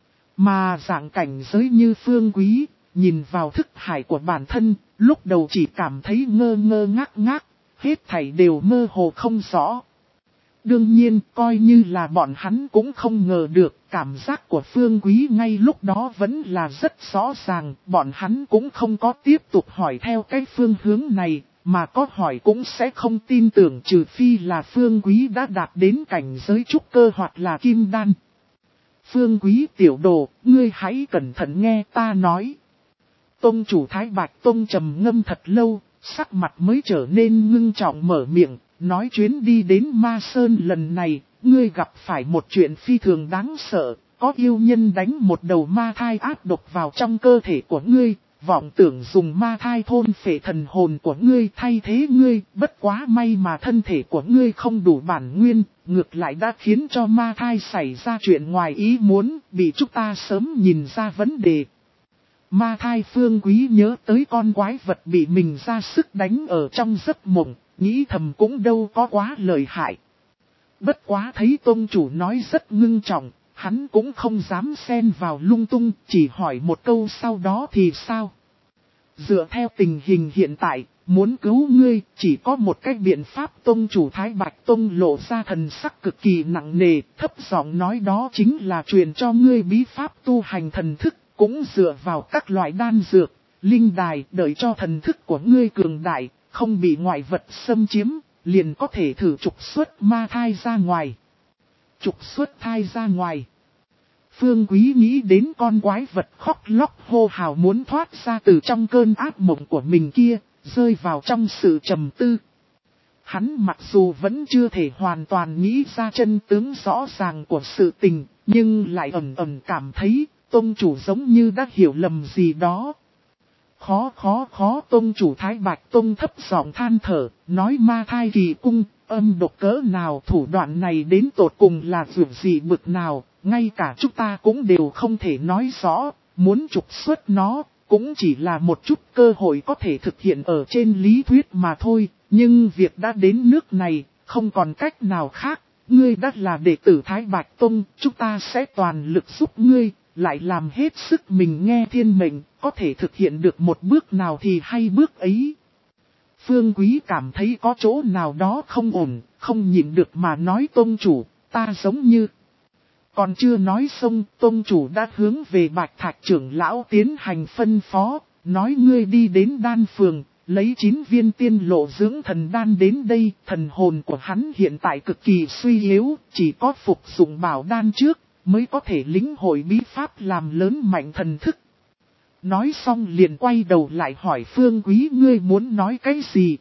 Mà dạng cảnh giới như Phương Quý, nhìn vào thức hải của bản thân, lúc đầu chỉ cảm thấy ngơ ngơ ngác ngác, hết thảy đều mơ hồ không rõ. Đương nhiên, coi như là bọn hắn cũng không ngờ được, cảm giác của Phương Quý ngay lúc đó vẫn là rất rõ ràng, bọn hắn cũng không có tiếp tục hỏi theo cái phương hướng này, mà có hỏi cũng sẽ không tin tưởng trừ phi là Phương Quý đã đạt đến cảnh giới trúc cơ hoặc là kim đan. Phương Quý tiểu đồ, ngươi hãy cẩn thận nghe ta nói. Tông chủ Thái Bạch Tông trầm ngâm thật lâu, sắc mặt mới trở nên ngưng trọng mở miệng, nói chuyến đi đến Ma Sơn lần này, ngươi gặp phải một chuyện phi thường đáng sợ, có yêu nhân đánh một đầu ma thai áp độc vào trong cơ thể của ngươi, vọng tưởng dùng ma thai thôn phệ thần hồn của ngươi thay thế ngươi, bất quá may mà thân thể của ngươi không đủ bản nguyên, ngược lại đã khiến cho ma thai xảy ra chuyện ngoài ý muốn, bị chúng ta sớm nhìn ra vấn đề. Ma thai Phương Quý nhớ tới con quái vật bị mình ra sức đánh ở trong giấc mộng, nghĩ thầm cũng đâu có quá lợi hại. Bất quá thấy tông chủ nói rất ngưng trọng, hắn cũng không dám xen vào lung tung, chỉ hỏi một câu sau đó thì sao? Dựa theo tình hình hiện tại, muốn cứu ngươi, chỉ có một cách biện pháp. Tông chủ Thái Bạch Tông lộ ra thần sắc cực kỳ nặng nề, thấp giọng nói đó chính là truyền cho ngươi bí pháp tu hành thần thức, cũng dựa vào các loại đan dược, linh đài, đợi cho thần thức của ngươi cường đại, không bị ngoại vật xâm chiếm, liền có thể thử trục xuất ma thai ra ngoài. Trục xuất thai ra ngoài. Phương Quý nghĩ đến con quái vật khóc lóc hô hào muốn thoát ra từ trong cơn ác mộng của mình kia, rơi vào trong sự trầm tư. Hắn mặc dù vẫn chưa thể hoàn toàn nghĩ ra chân tướng rõ ràng của sự tình, nhưng lại ẩn ẩn cảm thấy tông chủ giống như đã hiểu lầm gì đó. Khó khó khó tông chủ Thái Bạch Tông thấp giọng than thở, nói ma thai kỳ cung, âm độc cỡ nào, thủ đoạn này đến tột cùng là vượt gì bực nào, ngay cả chúng ta cũng đều không thể nói rõ, muốn trục xuất nó, cũng chỉ là một chút cơ hội có thể thực hiện ở trên lý thuyết mà thôi, nhưng việc đã đến nước này, không còn cách nào khác, ngươi đã là đệ tử Thái Bạch Tông, chúng ta sẽ toàn lực giúp ngươi, lại làm hết sức mình nghe thiên mệnh, có thể thực hiện được một bước nào thì hay bước ấy. Phương Quý cảm thấy có chỗ nào đó không ổn, không nhịn được mà nói tông chủ, ta giống như... Còn chưa nói xong, tông chủ đã hướng về Bạch Thạch trưởng lão tiến hành phân phó, nói ngươi đi đến đan phường, lấy chín viên tiên lộ dưỡng thần đan đến đây, thần hồn của hắn hiện tại cực kỳ suy yếu, chỉ có phục dụng bảo đan trước, mới có thể lĩnh hội bí pháp làm lớn mạnh thần thức. Nói xong liền quay đầu lại hỏi Phương Quý ngươi muốn nói cái gì?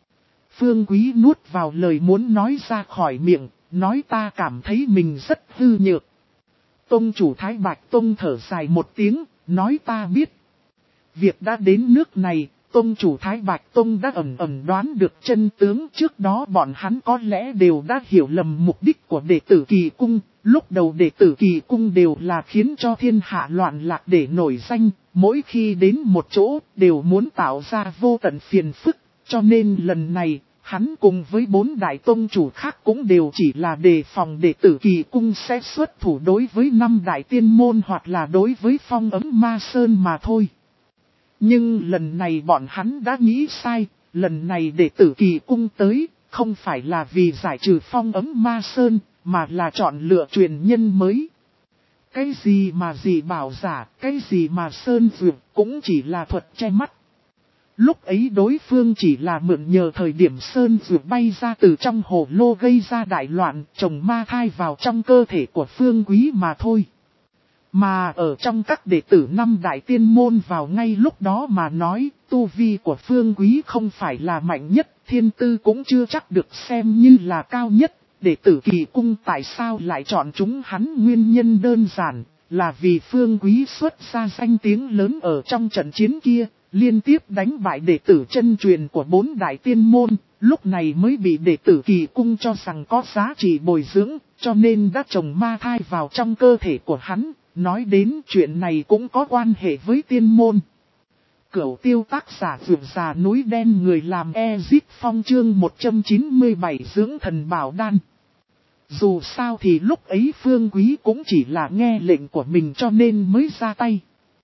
Phương Quý nuốt vào lời muốn nói ra khỏi miệng, nói ta cảm thấy mình rất hư nhược. Tông chủ Thái Bạch Tông thở dài một tiếng, nói ta biết. Việc đã đến nước này, Tông chủ Thái Bạch Tông đã ẩn ẩn đoán được chân tướng, trước đó bọn hắn có lẽ đều đã hiểu lầm mục đích của đệ tử Kỳ Cung. Lúc đầu đệ tử Kỳ Cung đều là khiến cho thiên hạ loạn lạc để nổi danh, mỗi khi đến một chỗ đều muốn tạo ra vô tận phiền phức, cho nên lần này hắn cùng với bốn đại tông chủ khác cũng đều chỉ là đề phòng đệ tử Kỳ Cung sẽ xuất thủ đối với năm đại tiên môn hoặc là đối với Phong Ấm Ma Sơn mà thôi. Nhưng lần này bọn hắn đã nghĩ sai, lần này đệ tử Kỳ Cung tới, không phải là vì giải trừ Phong Ấm Ma Sơn, mà là chọn lựa truyền nhân mới. Cái gì mà gì bảo giả, cái gì mà Sơn Dược cũng chỉ là thuật che mắt. Lúc ấy đối phương chỉ là mượn nhờ thời điểm Sơn Dược bay ra từ trong hồ lô gây ra đại loạn, trồng ma thai vào trong cơ thể của Phương Quý mà thôi. Mà ở trong các đệ tử năm đại tiên môn vào ngay lúc đó mà nói, tu vi của Phương Quý không phải là mạnh nhất, thiên tư cũng chưa chắc được xem như là cao nhất. Đệ tử Kỳ Cung tại sao lại chọn chúng hắn, nguyên nhân đơn giản, là vì Phương Quý xuất ra danh tiếng lớn ở trong trận chiến kia, liên tiếp đánh bại đệ tử chân truyền của bốn đại tiên môn, lúc này mới bị đệ tử Kỳ Cung cho rằng có giá trị bồi dưỡng, cho nên đã trồng ma thai vào trong cơ thể của hắn, nói đến chuyện này cũng có quan hệ với tiên môn. Cửu tiêu tác giả vượt già núi đen người làm Ezit Phong chương một trăm chín mươi bảy dưỡng thần bảo đan. Dù sao thì lúc ấy Phương Quý cũng chỉ là nghe lệnh của mình cho nên mới ra tay.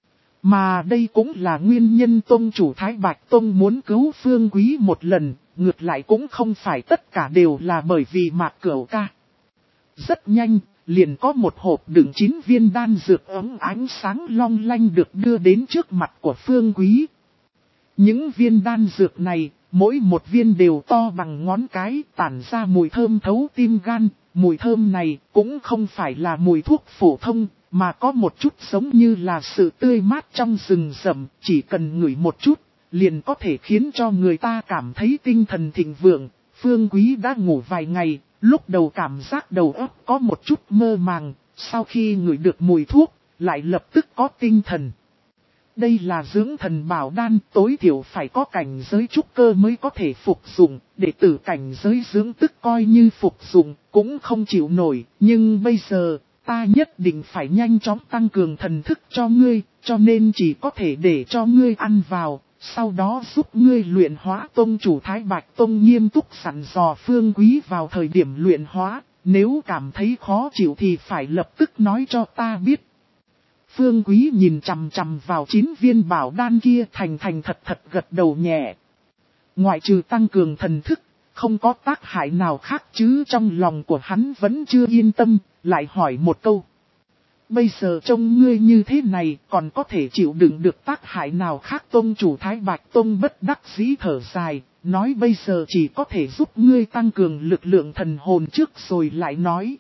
Mà đây cũng là nguyên nhân tông chủ Thái Bạch Tông muốn cứu Phương Quý một lần, ngược lại cũng không phải tất cả đều là bởi vì Mạc Cửu ca. Rất nhanh, liền có một hộp đựng chín viên đan dược ấm ánh sáng long lanh được đưa đến trước mặt của Phương Quý. Những viên đan dược này, mỗi một viên đều to bằng ngón cái, tản ra mùi thơm thấu tim gan. Mùi thơm này cũng không phải là mùi thuốc phổ thông, mà có một chút giống như là sự tươi mát trong rừng rậm, chỉ cần ngửi một chút, liền có thể khiến cho người ta cảm thấy tinh thần thịnh vượng. Phương Quý đã ngủ vài ngày, lúc đầu cảm giác đầu óc có một chút mơ màng, sau khi ngửi được mùi thuốc, lại lập tức có tinh thần. Đây là dưỡng thần bảo đan, tối thiểu phải có cảnh giới trúc cơ mới có thể phục dụng, đệ tử cảnh giới dưỡng tức coi như phục dụng, cũng không chịu nổi, nhưng bây giờ, ta nhất định phải nhanh chóng tăng cường thần thức cho ngươi, cho nên chỉ có thể để cho ngươi ăn vào, sau đó giúp ngươi luyện hóa. Tông chủ Thái Bạch Tông nghiêm túc sẵn dò Phương Quý vào thời điểm luyện hóa, nếu cảm thấy khó chịu thì phải lập tức nói cho ta biết. Phương Quý nhìn chằm chằm vào chín viên bảo đan kia, thành thành thật thật gật đầu nhẹ. Ngoại trừ tăng cường thần thức, không có tác hại nào khác chứ. Trong lòng của hắn vẫn chưa yên tâm, lại hỏi một câu. Bây giờ trông ngươi như thế này, còn có thể chịu đựng được tác hại nào khác? Tông chủ Thái Bạch Tông bất đắc dĩ thở dài, nói bây giờ chỉ có thể giúp ngươi tăng cường lực lượng thần hồn trước rồi lại nói.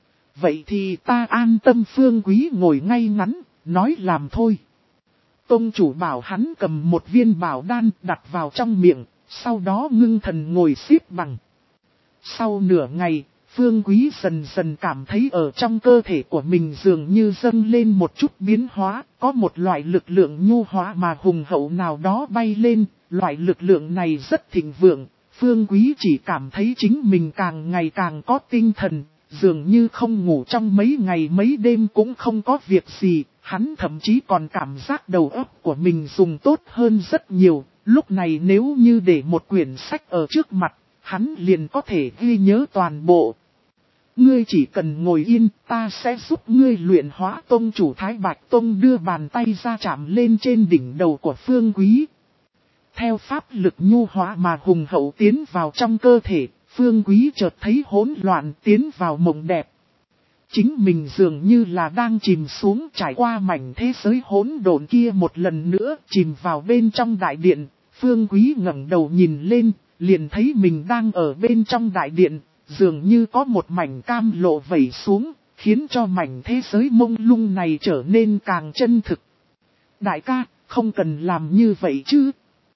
Vậy thì ta an tâm. Phương Quý ngồi ngay ngắn, nói làm thôi. Tông chủ bảo hắn cầm một viên bảo đan đặt vào trong miệng, sau đó ngưng thần ngồi xếp bằng. Sau nửa ngày, Phương Quý dần dần cảm thấy ở trong cơ thể của mình dường như dâng lên một chút biến hóa, có một loại lực lượng nhu hóa mà hùng hậu nào đó bay lên, loại lực lượng này rất thịnh vượng. Phương Quý chỉ cảm thấy chính mình càng ngày càng có tinh thần, dường như không ngủ trong mấy ngày mấy đêm cũng không có việc gì, hắn thậm chí còn cảm giác đầu óc của mình dùng tốt hơn rất nhiều. Lúc này nếu như để một quyển sách ở trước mặt, hắn liền có thể ghi nhớ toàn bộ. Ngươi chỉ cần ngồi yên, ta sẽ giúp ngươi luyện hóa. Tông chủ Thái Bạch Tông đưa bàn tay ra chạm lên trên đỉnh đầu của Phương Quý. Theo pháp lực nhu hóa mà hùng hậu tiến vào trong cơ thể, Phương Quý chợt thấy hỗn loạn, tiến vào mộng đẹp. Chính mình dường như là đang chìm xuống, trải qua mảnh thế giới hỗn độn kia một lần nữa, chìm vào bên trong đại điện. Phương Quý ngẩng đầu nhìn lên, liền thấy mình đang ở bên trong đại điện, dường như có một mảnh cam lộ vẩy xuống, khiến cho mảnh thế giới mông lung này trở nên càng chân thực. Đại ca, không cần làm như vậy chứ.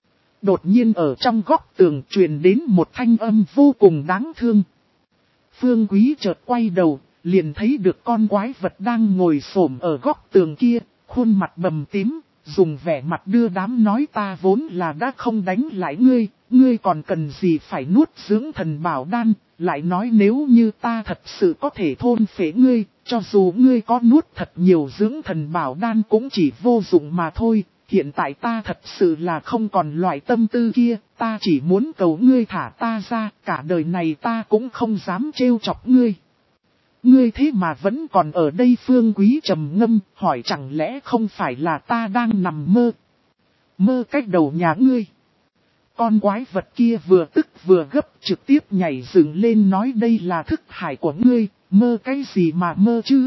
Đột nhiên ở trong góc tường truyền đến một thanh âm vô cùng đáng thương. Phương Quý chợt quay đầu, liền thấy được con quái vật đang ngồi xổm ở góc tường kia, khuôn mặt bầm tím, dùng vẻ mặt đưa đám nói ta vốn là đã không đánh lại ngươi, ngươi còn cần gì phải nuốt dưỡng thần bảo đan, lại nói nếu như ta thật sự có thể thôn phệ ngươi, cho dù ngươi có nuốt thật nhiều dưỡng thần bảo đan cũng chỉ vô dụng mà thôi. Hiện tại ta thật sự là không còn loại tâm tư kia, ta chỉ muốn cầu ngươi thả ta ra, cả đời này ta cũng không dám trêu chọc ngươi. Ngươi thế mà vẫn còn ở đây. Phương Quý trầm ngâm, hỏi chẳng lẽ không phải là ta đang nằm mơ? Mơ cách đầu nhà ngươi. Con quái vật kia vừa tức vừa gấp, trực tiếp nhảy dựng lên nói đây là thức hải của ngươi, mơ cái gì mà mơ chứ?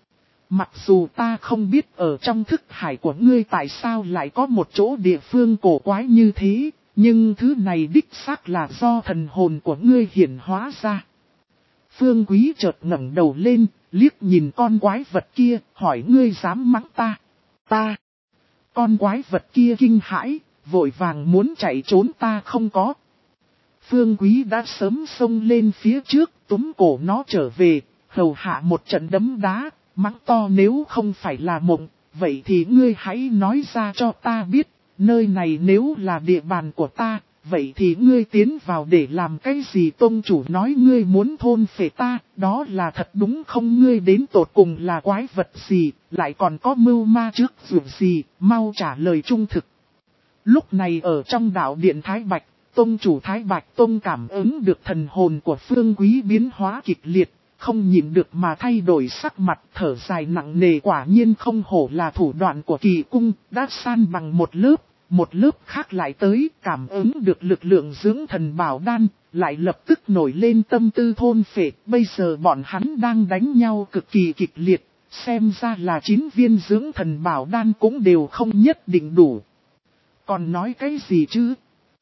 Mặc dù ta không biết ở trong thức hải của ngươi tại sao lại có một chỗ địa phương cổ quái như thế, nhưng thứ này đích xác là do thần hồn của ngươi hiển hóa ra. Phương Quý chợt ngẩng đầu lên, liếc nhìn con quái vật kia, hỏi ngươi dám mắng ta? Ta! Con quái vật kia kinh hãi, vội vàng muốn chạy trốn. Ta không có. Phương Quý đã sớm xông lên phía trước, túm cổ nó trở về, hầu hạ một trận đấm đá, mắng to nếu không phải là mộng, vậy thì ngươi hãy nói ra cho ta biết, nơi này nếu là địa bàn của ta, vậy thì ngươi tiến vào để làm cái gì? Tông chủ nói ngươi muốn thôn phệ ta, đó là thật đúng không? Ngươi đến tột cùng là quái vật gì, lại còn có mưu ma trước dù gì, mau trả lời trung thực. Lúc này ở trong đạo điện Thái Bạch, Tông chủ Thái Bạch Tông cảm ứng được thần hồn của Phương Quý biến hóa kịch liệt, không nhịn được mà thay đổi sắc mặt, thở dài nặng nề. Quả nhiên không hổ là thủ đoạn của kỳ cung, đã san bằng một lớp, một lớp khác lại tới, cảm ứng được lực lượng dưỡng thần bảo đan, lại lập tức nổi lên tâm tư thôn phệ. Bây giờ bọn hắn đang đánh nhau cực kỳ kịch liệt, xem ra là chín viên dưỡng thần bảo đan cũng đều không nhất định đủ. Còn nói cái gì chứ?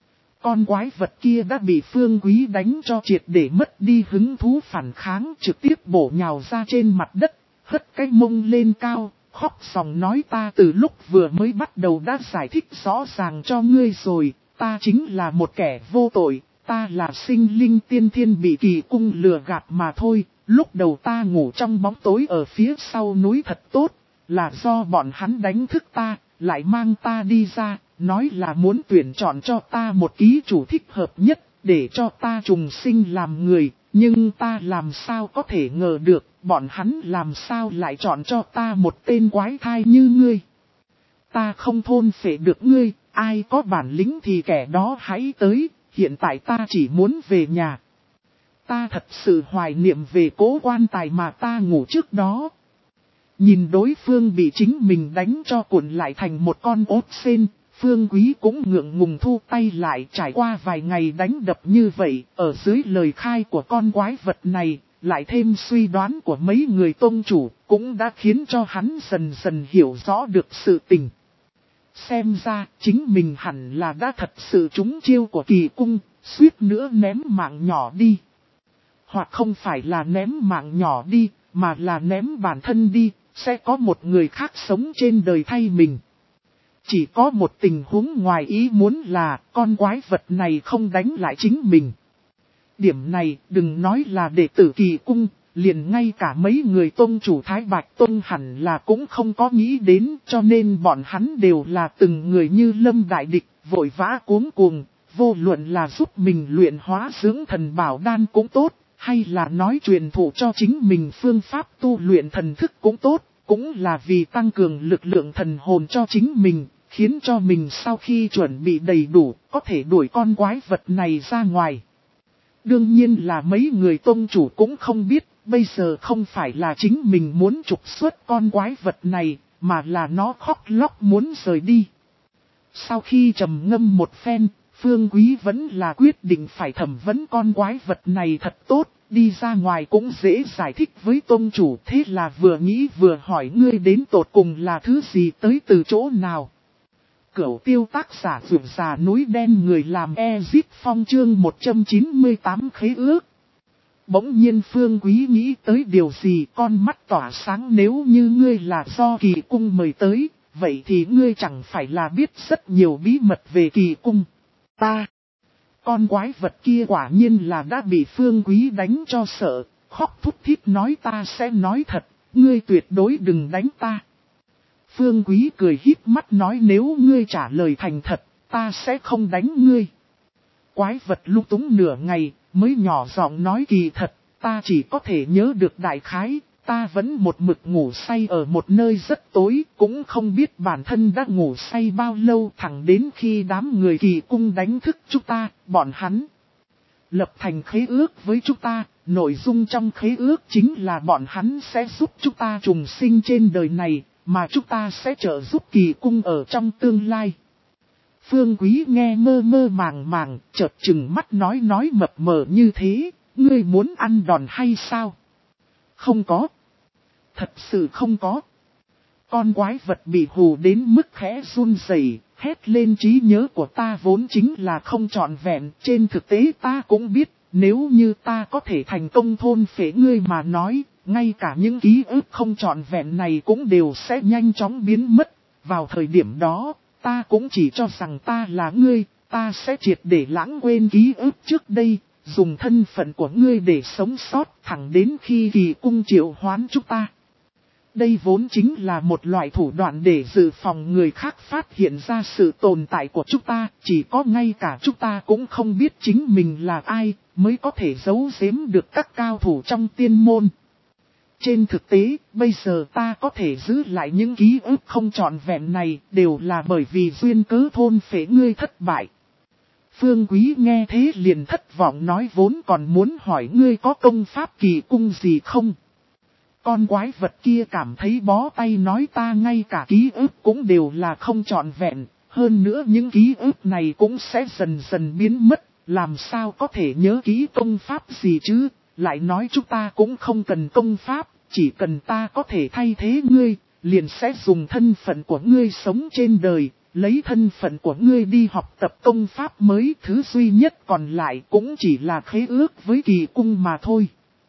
Con quái vật kia đã bị Phương Quý đánh cho triệt để mất đi hứng thú phản kháng, trực tiếp bổ nhào ra trên mặt đất, hất cái mông lên cao, khóc sòng nói ta từ lúc vừa mới bắt đầu đã giải thích rõ ràng cho ngươi rồi, ta chính là một kẻ vô tội, ta là sinh linh tiên thiên bị kỳ cung lừa gạt mà thôi, lúc đầu ta ngủ trong bóng tối ở phía sau núi thật tốt, là do bọn hắn đánh thức ta. lại mang ta đi ra, nói là muốn tuyển chọn cho ta một ký chủ thích hợp nhất, để cho ta trùng sinh làm người, nhưng ta làm sao có thể ngờ được, bọn hắn làm sao lại chọn cho ta một tên quái thai như ngươi. Ta không thôn phệ được ngươi, ai có bản lĩnh thì kẻ đó hãy tới, hiện tại ta chỉ muốn về nhà. Ta thật sự hoài niệm về cố quan tài mà ta ngủ trước đó. Nhìn đối phương bị chính mình đánh cho cuộn lại thành một con ốt sên, Phương Quý cũng ngượng ngùng thu tay lại. Trải qua vài ngày đánh đập như vậy, ở dưới lời khai của con quái vật này, lại thêm suy đoán của mấy người tôn chủ, cũng đã khiến cho hắn dần dần hiểu rõ được sự tình. Xem ra, chính mình hẳn là đã thật sự trúng chiêu của kỳ cung, suýt nữa ném mạng nhỏ đi. Hoặc không phải là ném mạng nhỏ đi, mà là ném bản thân đi, sẽ có một người khác sống trên đời thay mình. Chỉ có một tình huống ngoài ý muốn là con quái vật này không đánh lại chính mình. Điểm này đừng nói là đệ tử kỳ cung, liền ngay cả mấy người tôn chủ Thái Bạch Tôn hẳn là cũng không có nghĩ đến, cho nên bọn hắn đều là từng người như lâm đại địch, vội vã cuống cuồng, vô luận là giúp mình luyện hóa dưỡng thần bảo đan cũng tốt, hay là nói truyền thụ cho chính mình phương pháp tu luyện thần thức cũng tốt, cũng là vì tăng cường lực lượng thần hồn cho chính mình, khiến cho mình sau khi chuẩn bị đầy đủ, có thể đuổi con quái vật này ra ngoài. Đương nhiên là mấy người tôn chủ cũng không biết, bây giờ không phải là chính mình muốn trục xuất con quái vật này, mà là nó khóc lóc muốn rời đi. Sau khi trầm ngâm một phen, Phương Quý vẫn là quyết định phải thẩm vấn con quái vật này thật tốt, đi ra ngoài cũng dễ giải thích với tôn chủ. Thế là vừa nghĩ vừa hỏi ngươi đến tột cùng là thứ gì tới từ chỗ nào. Cửu tiêu tác giả vượt già núi đen người làm Ezip Phong chương một trăm chín mươi tám khế ước. Bỗng nhiên Phương Quý nghĩ tới điều gì, con mắt tỏa sáng. Nếu như ngươi là do kỳ cung mời tới, vậy thì ngươi chẳng phải là biết rất nhiều bí mật về kỳ cung. Ta, con quái vật kia quả nhiên là đã bị Phương Quý đánh cho sợ, khóc thút thít nói ta sẽ nói thật, ngươi tuyệt đối đừng đánh ta. Phương Quý cười híp mắt nói nếu ngươi trả lời thành thật, ta sẽ không đánh ngươi. Quái vật lung túng nửa ngày, mới nhỏ giọng nói kỳ thật, ta chỉ có thể nhớ được đại khái, ta vẫn một mực ngủ say ở một nơi rất tối, cũng không biết bản thân đã ngủ say bao lâu, thẳng đến khi đám người kỳ cung đánh thức chúng ta, bọn hắn lập thành khế ước với chúng ta, nội dung trong khế ước chính là bọn hắn sẽ giúp chúng ta trùng sinh trên đời này, mà chúng ta sẽ trợ giúp kỳ cung ở trong tương lai. Phương Quý nghe mơ mơ màng màng, chợt chừng mắt nói nói mập mờ như thế, ngươi muốn ăn đòn hay sao? Không có. Thật sự không có. Con quái vật bị hù đến mức khẽ run rẩy, hét lên trí nhớ của ta vốn chính là không trọn vẹn, trên thực tế ta cũng biết, nếu như ta có thể thành công thôn phệ ngươi mà nói, ngay cả những ký ức không trọn vẹn này cũng đều sẽ nhanh chóng biến mất. Vào thời điểm đó, ta cũng chỉ cho rằng ta là ngươi, ta sẽ triệt để lãng quên ký ức trước đây, dùng thân phận của ngươi để sống sót thẳng đến khi kỳ cung triệu hoán chúng ta. Đây vốn chính là một loại thủ đoạn để dự phòng người khác phát hiện ra sự tồn tại của chúng ta, chỉ có ngay cả chúng ta cũng không biết chính mình là ai, mới có thể giấu giếm được các cao thủ trong tiên môn. Trên thực tế, bây giờ ta có thể giữ lại những ký ức không trọn vẹn này, đều là bởi vì duyên cớ thôn phệ ngươi thất bại. Phương Quý nghe thế liền thất vọng nói vốn còn muốn hỏi ngươi có công pháp kỳ cung gì không. Con quái vật kia cảm thấy bó tay nói ta ngay cả ký ức cũng đều là không trọn vẹn, hơn nữa những ký ức này cũng sẽ dần dần biến mất, làm sao có thể nhớ ký công pháp gì chứ, lại nói chúng ta cũng không cần công pháp, chỉ cần ta có thể thay thế ngươi, liền sẽ dùng thân phận của ngươi sống trên đời, lấy thân phận của ngươi đi học tập công pháp mới, thứ duy nhất còn lại cũng chỉ là khế ước với kỳ cung mà thôi.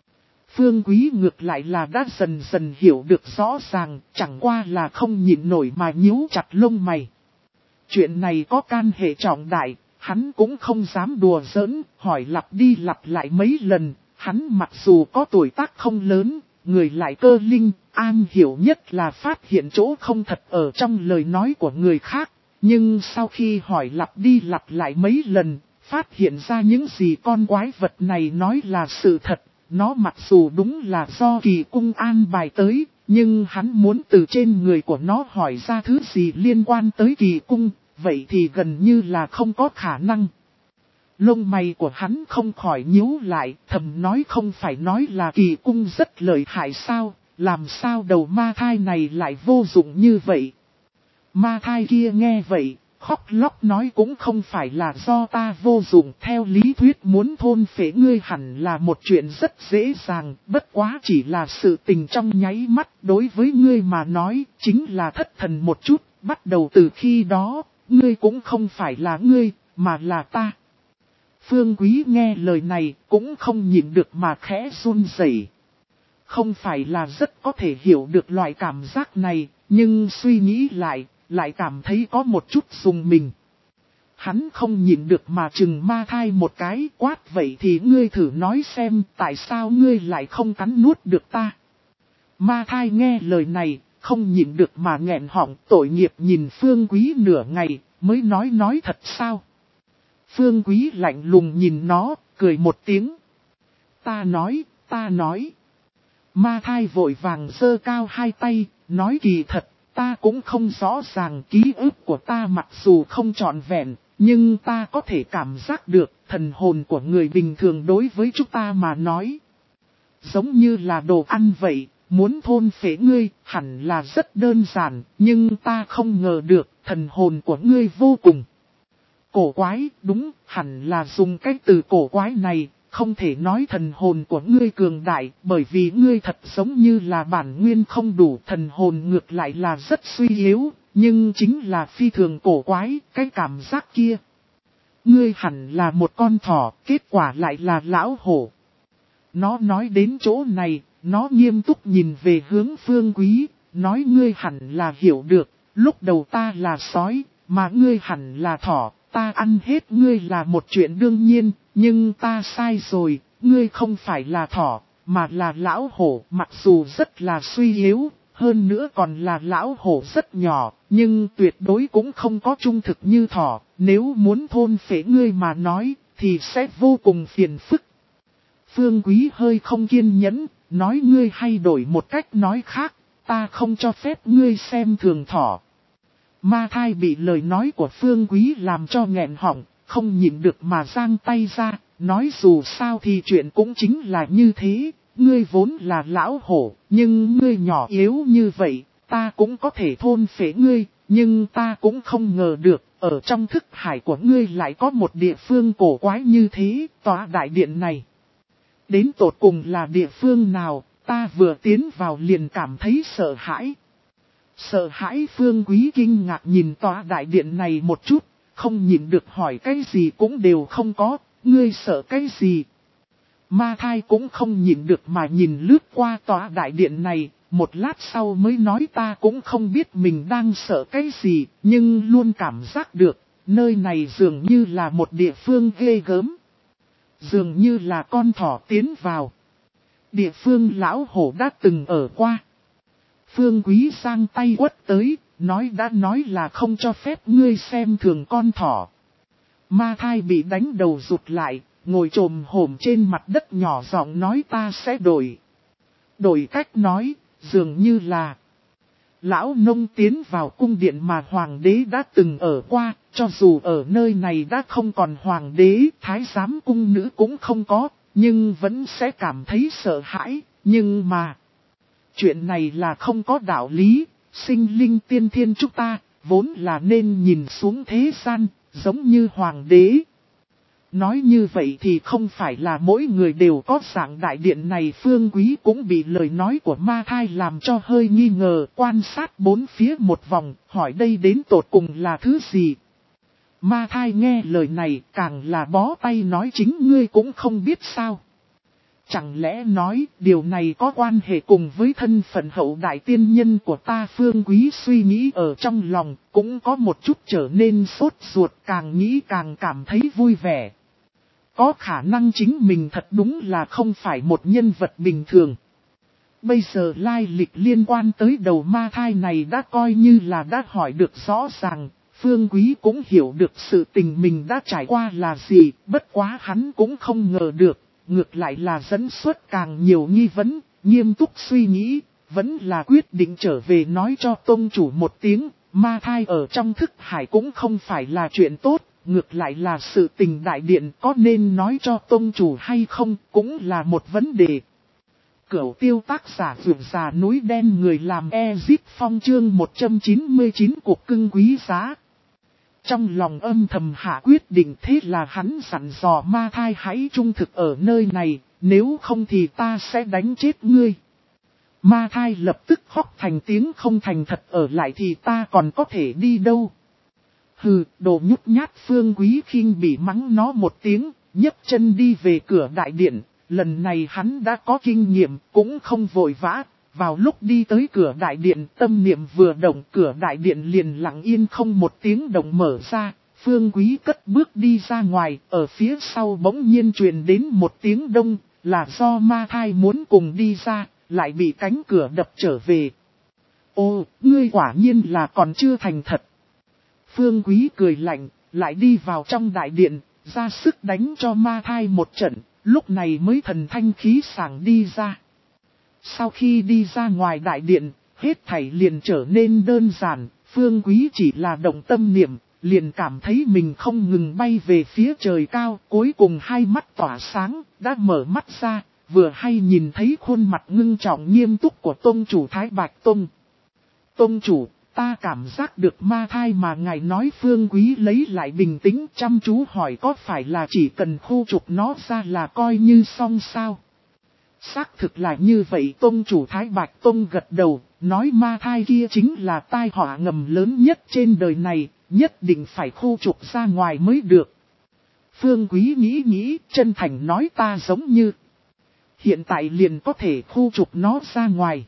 Phương Quý ngược lại là đã dần dần hiểu được rõ ràng, chẳng qua là không nhịn nổi mà nhíu chặt lông mày. Chuyện này có can hệ trọng đại, hắn cũng không dám đùa giỡn, hỏi lặp đi lặp lại mấy lần, hắn mặc dù có tuổi tác không lớn, người lại cơ linh, am hiểu nhất là phát hiện chỗ không thật ở trong lời nói của người khác. Nhưng sau khi hỏi lặp đi lặp lại mấy lần, phát hiện ra những gì con quái vật này nói là sự thật. Nó mặc dù đúng là do kỳ cung an bài tới, nhưng hắn muốn từ trên người của nó hỏi ra thứ gì liên quan tới kỳ cung, vậy thì gần như là không có khả năng. Lông mày của hắn không khỏi nhíu lại, thầm nói không phải nói là kỳ cung rất lợi hại sao, làm sao đầu ma thai này lại vô dụng như vậy. Ma thai kia nghe vậy, khóc lóc nói cũng không phải là do ta vô dụng, theo lý thuyết muốn thôn phệ ngươi hẳn là một chuyện rất dễ dàng, bất quá chỉ là sự tình trong nháy mắt, đối với ngươi mà nói, chính là thất thần một chút, bắt đầu từ khi đó, ngươi cũng không phải là ngươi, mà là ta. Phương Quý nghe lời này cũng không nhịn được mà khẽ run rẩy. Không phải là rất có thể hiểu được loại cảm giác này, nhưng suy nghĩ lại, lại cảm thấy có một chút rùng mình. Hắn không nhịn được mà chừng ma thai một cái, quát vậy thì ngươi thử nói xem tại sao ngươi lại không cắn nuốt được ta. Ma thai nghe lời này, không nhịn được mà nghẹn họng, tội nghiệp nhìn Phương Quý nửa ngày, mới nói nói thật sao. Phương Quý lạnh lùng nhìn nó, cười một tiếng. Ta nói, ta nói. Ma thai vội vàng giơ cao hai tay, nói kỳ thật, ta cũng không rõ ràng ký ức của ta mặc dù không trọn vẹn, nhưng ta có thể cảm giác được thần hồn của người bình thường đối với chúng ta mà nói. Giống như là đồ ăn vậy, muốn thôn phệ ngươi hẳn là rất đơn giản, nhưng ta không ngờ được thần hồn của ngươi vô cùng cổ quái, đúng, hẳn là dùng cách từ cổ quái này, không thể nói thần hồn của ngươi cường đại, bởi vì ngươi thật giống như là bản nguyên không đủ, thần hồn ngược lại là rất suy yếu, nhưng chính là phi thường cổ quái, cái cảm giác kia. Ngươi hẳn là một con thỏ, kết quả lại là lão hổ. Nó nói đến chỗ này, nó nghiêm túc nhìn về hướng Phương Quý, nói ngươi hẳn là hiểu được, lúc đầu ta là sói, mà ngươi hẳn là thỏ. Ta ăn hết ngươi là một chuyện đương nhiên, nhưng ta sai rồi, ngươi không phải là thỏ, mà là lão hổ, mặc dù rất là suy yếu, hơn nữa còn là lão hổ rất nhỏ, nhưng tuyệt đối cũng không có trung thực như thỏ, nếu muốn thôn phệ ngươi mà nói, thì sẽ vô cùng phiền phức. Phương Quý hơi không kiên nhẫn, nói ngươi hay đổi một cách nói khác, ta không cho phép ngươi xem thường thỏ. Ma thai bị lời nói của Phương Quý làm cho nghẹn họng, không nhịn được mà giang tay ra, nói dù sao thì chuyện cũng chính là như thế, ngươi vốn là lão hổ, nhưng ngươi nhỏ yếu như vậy, ta cũng có thể thôn phệ ngươi, nhưng ta cũng không ngờ được, ở trong thức hải của ngươi lại có một địa phương cổ quái như thế, tòa đại điện này. Đến tột cùng là địa phương nào, ta vừa tiến vào liền cảm thấy sợ hãi. Sợ hãi Phương Quý kinh ngạc nhìn tòa đại điện này một chút, không nhìn được hỏi cái gì cũng đều không có, ngươi sợ cái gì. Ma thai cũng không nhìn được mà nhìn lướt qua tòa đại điện này, một lát sau mới nói ta cũng không biết mình đang sợ cái gì, nhưng luôn cảm giác được, nơi này dường như là một địa phương ghê gớm. Dường như là con thỏ tiến vào. Địa phương lão hổ đã từng ở qua. Phương Quý sang tay quất tới, nói đã nói là không cho phép ngươi xem thường con thỏ. Ma thai bị đánh đầu rụt lại, ngồi trồm hổm trên mặt đất nhỏ giọng nói ta sẽ đổi. Đổi cách nói, dường như là lão nông tiến vào cung điện mà hoàng đế đã từng ở qua, cho dù ở nơi này đã không còn hoàng đế, thái giám cung nữ cũng không có, nhưng vẫn sẽ cảm thấy sợ hãi, nhưng mà chuyện này là không có đạo lý, sinh linh tiên thiên chúng ta, vốn là nên nhìn xuống thế gian, giống như hoàng đế. Nói như vậy thì không phải là mỗi người đều có dạng đại điện này. Phương Quý cũng bị lời nói của ma thai làm cho hơi nghi ngờ, quan sát bốn phía một vòng, hỏi đây đến tột cùng là thứ gì. Ma thai nghe lời này càng là bó tay nói chính ngươi cũng không biết sao. Chẳng lẽ nói điều này có quan hệ cùng với thân phận hậu đại tiên nhân của ta. Phương Quý suy nghĩ ở trong lòng cũng có một chút trở nên sốt ruột, càng nghĩ càng cảm thấy vui vẻ. Có khả năng chính mình thật đúng là không phải một nhân vật bình thường. Bây giờ lai lịch liên quan tới đầu ma thai này đã coi như là đã hỏi được rõ ràng, Phương Quý cũng hiểu được sự tình mình đã trải qua là gì, bất quá hắn cũng không ngờ được, ngược lại là dẫn xuất càng nhiều nghi vấn, nghiêm túc suy nghĩ, vẫn là quyết định trở về nói cho tông chủ một tiếng, ma thai ở trong thức hải cũng không phải là chuyện tốt, ngược lại là sự tình đại điện có nên nói cho tông chủ hay không cũng là một vấn đề. Cửu tiêu tác giả vượt già núi đen người làm Ezip Phong chương một trăm chín mươi chín cuộc cưng quý giá. Trong lòng âm thầm hạ quyết định thế là hắn dặn dò ma thai hãy trung thực ở nơi này, nếu không thì ta sẽ đánh chết ngươi. Ma thai lập tức khóc thành tiếng không thành thật ở lại thì ta còn có thể đi đâu. Hừ, đồ nhút nhát. Phương Quý khinh bị mắng nó một tiếng, nhấc chân đi về cửa đại điện. Lần này hắn đã có kinh nghiệm, cũng không vội vã. Vào lúc đi tới cửa đại điện, tâm niệm vừa động, cửa đại điện liền lặng yên không một tiếng động mở ra. Phương Quý cất bước đi ra ngoài, ở phía sau bỗng nhiên truyền đến một tiếng đông, là do ma thai muốn cùng đi ra, lại bị cánh cửa đập trở về. Ô, ngươi quả nhiên là còn chưa thành thật. Phương Quý cười lạnh, lại đi vào trong đại điện, ra sức đánh cho ma thai một trận, lúc này mới thần thanh khí sảng đi ra. Sau khi đi ra ngoài đại điện, hết thảy liền trở nên đơn giản, Phương Quý chỉ là động tâm niệm, liền cảm thấy mình không ngừng bay về phía trời cao, cuối cùng hai mắt tỏa sáng, đã mở mắt ra, vừa hay nhìn thấy khuôn mặt ngưng trọng nghiêm túc của tông chủ Thái Bạch Tông. Tông chủ, ta cảm giác được ma thai mà ngài nói. Phương Quý lấy lại bình tĩnh chăm chú hỏi có phải là chỉ cần khu trục nó ra là coi như xong sao? Xác thực là như vậy. Tông chủ Thái Bạch Tông gật đầu, nói ma thai kia chính là tai họa ngầm lớn nhất trên đời này, nhất định phải khu trục ra ngoài mới được. Phương Quý nghĩ nghĩ, chân thành nói ta giống như hiện tại liền có thể khu trục nó ra ngoài.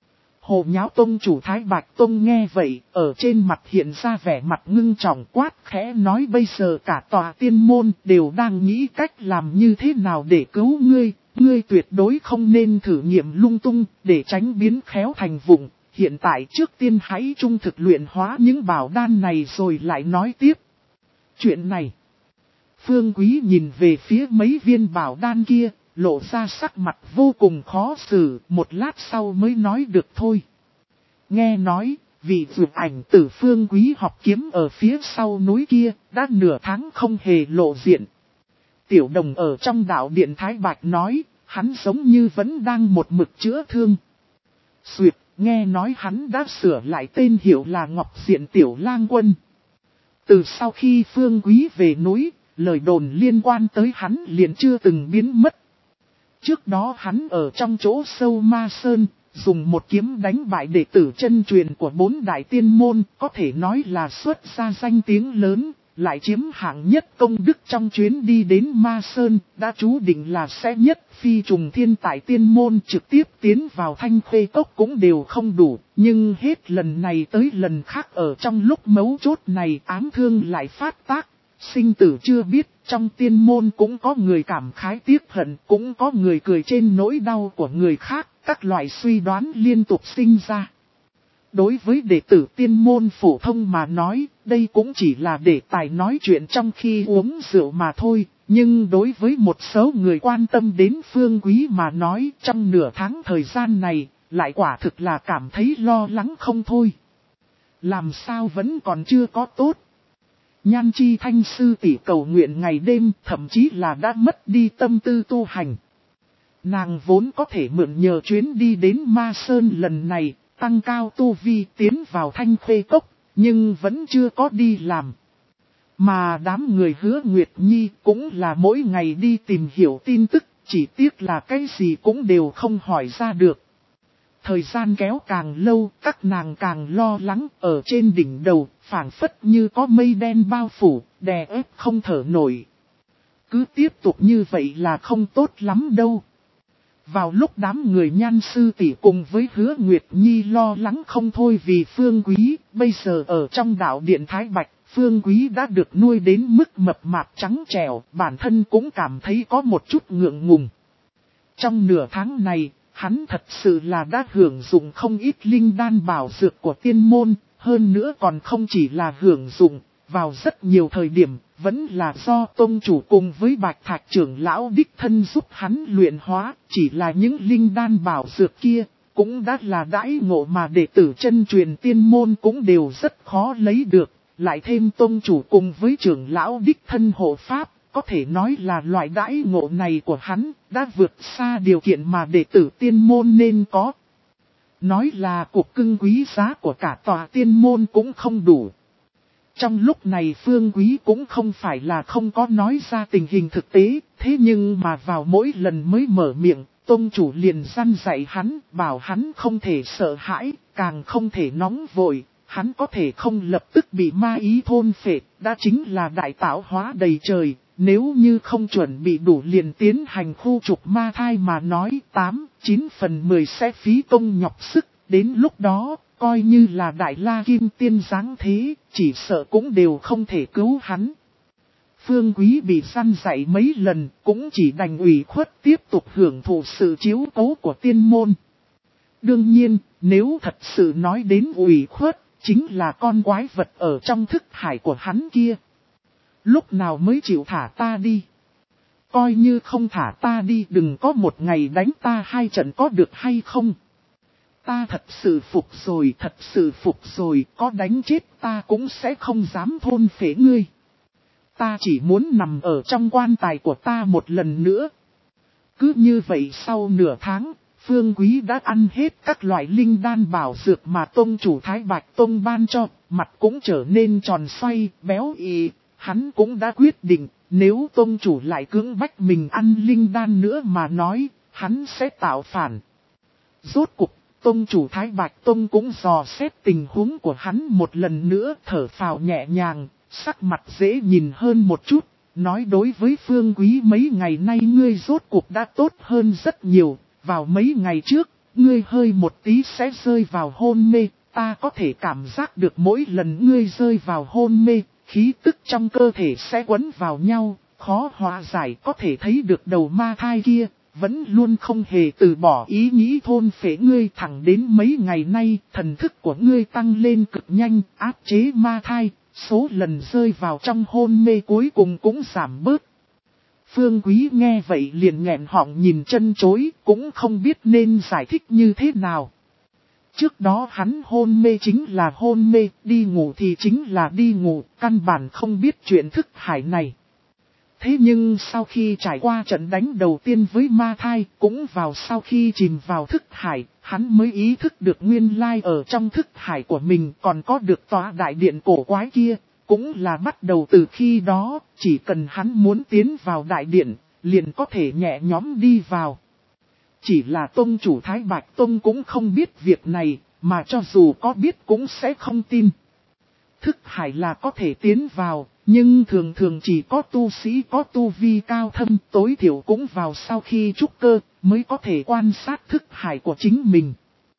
Hồ nháo tông chủ Thái Bạch Tông nghe vậy, ở trên mặt hiện ra vẻ mặt ngưng trọng quát khẽ nói bây giờ cả tòa tiên môn đều đang nghĩ cách làm như thế nào để cứu ngươi, ngươi tuyệt đối không nên thử nghiệm lung tung để tránh biến khéo thành vụng, hiện tại trước tiên hãy trung thực luyện hóa những bảo đan này rồi lại nói tiếp. Chuyện này, Phương Quý nhìn về phía mấy viên bảo đan kia, lộ ra sắc mặt vô cùng khó xử, một lát sau mới nói được thôi. Nghe nói, vị vượt ảnh tử Phương Quý học kiếm ở phía sau núi kia, đã nửa tháng không hề lộ diện. Tiểu đồng ở trong đạo điện Thái Bạch nói, hắn giống như vẫn đang một mực chữa thương. Xuyệt, nghe nói hắn đã sửa lại tên hiệu là Ngọc Diện Tiểu Lang Quân. Từ sau khi Phương Quý về núi, lời đồn liên quan tới hắn liền chưa từng biến mất. Trước đó hắn ở trong chỗ sâu ma sơn, dùng một kiếm đánh bại đệ tử chân truyền của bốn đại tiên môn, có thể nói là xuất ra danh tiếng lớn, lại chiếm hạng nhất công đức trong chuyến đi đến ma sơn, đã chú định là sẽ nhất phi trùng thiên tại tiên môn trực tiếp tiến vào Thanh Khê Cốc cũng đều không đủ, nhưng hết lần này tới lần khác ở trong lúc mấu chốt này ám thương lại phát tác. Sinh tử chưa biết, trong tiên môn cũng có người cảm khái tiếc hận, cũng có người cười trên nỗi đau của người khác, các loại suy đoán liên tục sinh ra. Đối với đệ tử tiên môn phổ thông mà nói, đây cũng chỉ là để tài nói chuyện trong khi uống rượu mà thôi, nhưng đối với một số người quan tâm đến Phương Quý mà nói, trong nửa tháng thời gian này, lại quả thực là cảm thấy lo lắng không thôi. Làm sao vẫn còn chưa có tốt? Nhan Chi Thanh sư tỷ cầu nguyện ngày đêm, thậm chí là đã mất đi tâm tư tu hành. Nàng vốn có thể mượn nhờ chuyến đi đến Ma Sơn lần này, tăng cao tu vi tiến vào Thanh Khê Cốc, nhưng vẫn chưa có đi làm. Mà đám người Hứa Nguyệt Nhi cũng là mỗi ngày đi tìm hiểu tin tức, chỉ tiếc là cái gì cũng đều không hỏi ra được. Thời gian kéo càng lâu, các nàng càng lo lắng, ở trên đỉnh đầu, phảng phất như có mây đen bao phủ, đè ép không thở nổi. Cứ tiếp tục như vậy là không tốt lắm đâu. Vào lúc đám người Nhan sư tỷ cùng với Hứa Nguyệt Nhi lo lắng không thôi vì Phương Quý, bây giờ ở trong đạo điện Thái Bạch, Phương Quý đã được nuôi đến mức mập mạp trắng trẻo, bản thân cũng cảm thấy có một chút ngượng ngùng. Trong nửa tháng này, hắn thật sự là đã hưởng dụng không ít linh đan bảo dược của tiên môn, hơn nữa còn không chỉ là hưởng dụng, vào rất nhiều thời điểm, vẫn là do tông chủ cùng với Bạch Thạch trưởng lão đích thân giúp hắn luyện hóa, chỉ là những linh đan bảo dược kia, cũng đã là đãi ngộ mà đệ tử chân truyền tiên môn cũng đều rất khó lấy được, lại thêm tông chủ cùng với trưởng lão đích thân hộ pháp, có thể nói là loại đãi ngộ này của hắn, đã vượt xa điều kiện mà đệ tử tiên môn nên có. Nói là cuộc cưng quý giá của cả tòa tiên môn cũng không đủ. Trong lúc này Phương Quý cũng không phải là không có nói ra tình hình thực tế, thế nhưng mà vào mỗi lần mới mở miệng, tông chủ liền răn dạy hắn, bảo hắn không thể sợ hãi, càng không thể nóng vội, hắn có thể không lập tức bị ma ý thôn phệ, đã chính là đại tạo hóa đầy trời, nếu như không chuẩn bị đủ liền tiến hành khu trục ma thai mà nói tám, chín phần mười sẽ phí công nhọc sức, đến lúc đó, coi như là đại la kim tiên giáng thế, chỉ sợ cũng đều không thể cứu hắn. Phương Quý bị săn dạy mấy lần, cũng chỉ đành ủy khuất tiếp tục hưởng thụ sự chiếu cố của tiên môn. Đương nhiên, nếu thật sự nói đến ủy khuất, chính là con quái vật ở trong thức hải của hắn kia. Lúc nào mới chịu thả ta đi? Coi như không thả ta đi, đừng có một ngày đánh ta hai trận có được hay không? Ta thật sự phục rồi, thật sự phục rồi, có đánh chết ta cũng sẽ không dám thôn phế ngươi. Ta chỉ muốn nằm ở trong quan tài của ta một lần nữa. Cứ như vậy sau nửa tháng, Phương Quý đã ăn hết các loại linh đan bảo dược mà tông chủ Thái Bạch Tông ban cho, mặt cũng trở nên tròn xoay, béo ị. Hắn cũng đã quyết định, nếu tông chủ lại cưỡng bách mình ăn linh đan nữa mà nói, hắn sẽ tạo phản. Rốt cục, tông chủ Thái Bạch Tông cũng dò xét tình huống của hắn một lần nữa, thở phào nhẹ nhàng, sắc mặt dễ nhìn hơn một chút, nói đối với Phương Quý mấy ngày nay ngươi rốt cuộc đã tốt hơn rất nhiều, vào mấy ngày trước, ngươi hơi một tí sẽ rơi vào hôn mê, ta có thể cảm giác được mỗi lần ngươi rơi vào hôn mê, khí tức trong cơ thể sẽ quấn vào nhau, khó hóa giải, có thể thấy được đầu ma thai kia, vẫn luôn không hề từ bỏ ý nghĩ thôn phệ ngươi. Thẳng đến mấy ngày nay, thần thức của ngươi tăng lên cực nhanh, áp chế ma thai, số lần rơi vào trong hôn mê cuối cùng cũng giảm bớt. Phương Quý nghe vậy liền nghẹn họng nhìn chân chối, cũng không biết nên giải thích như thế nào. Trước đó hắn hôn mê chính là hôn mê, đi ngủ thì chính là đi ngủ, căn bản không biết chuyện thức hải này. Thế nhưng sau khi trải qua trận đánh đầu tiên với ma thai, cũng vào sau khi chìm vào thức hải, hắn mới ý thức được nguyên lai ở trong thức hải của mình còn có được tòa đại điện cổ quái kia. Cũng là bắt đầu từ khi đó, chỉ cần hắn muốn tiến vào đại điện, liền có thể nhẹ nhõm đi vào. Chỉ là tông chủ Thái Bạch Tông cũng không biết việc này, mà cho dù có biết cũng sẽ không tin. Thức hải là có thể tiến vào, nhưng thường thường chỉ có tu sĩ có tu vi cao thâm, tối thiểu cũng vào sau khi trúc cơ, mới có thể quan sát thức hải của chính mình.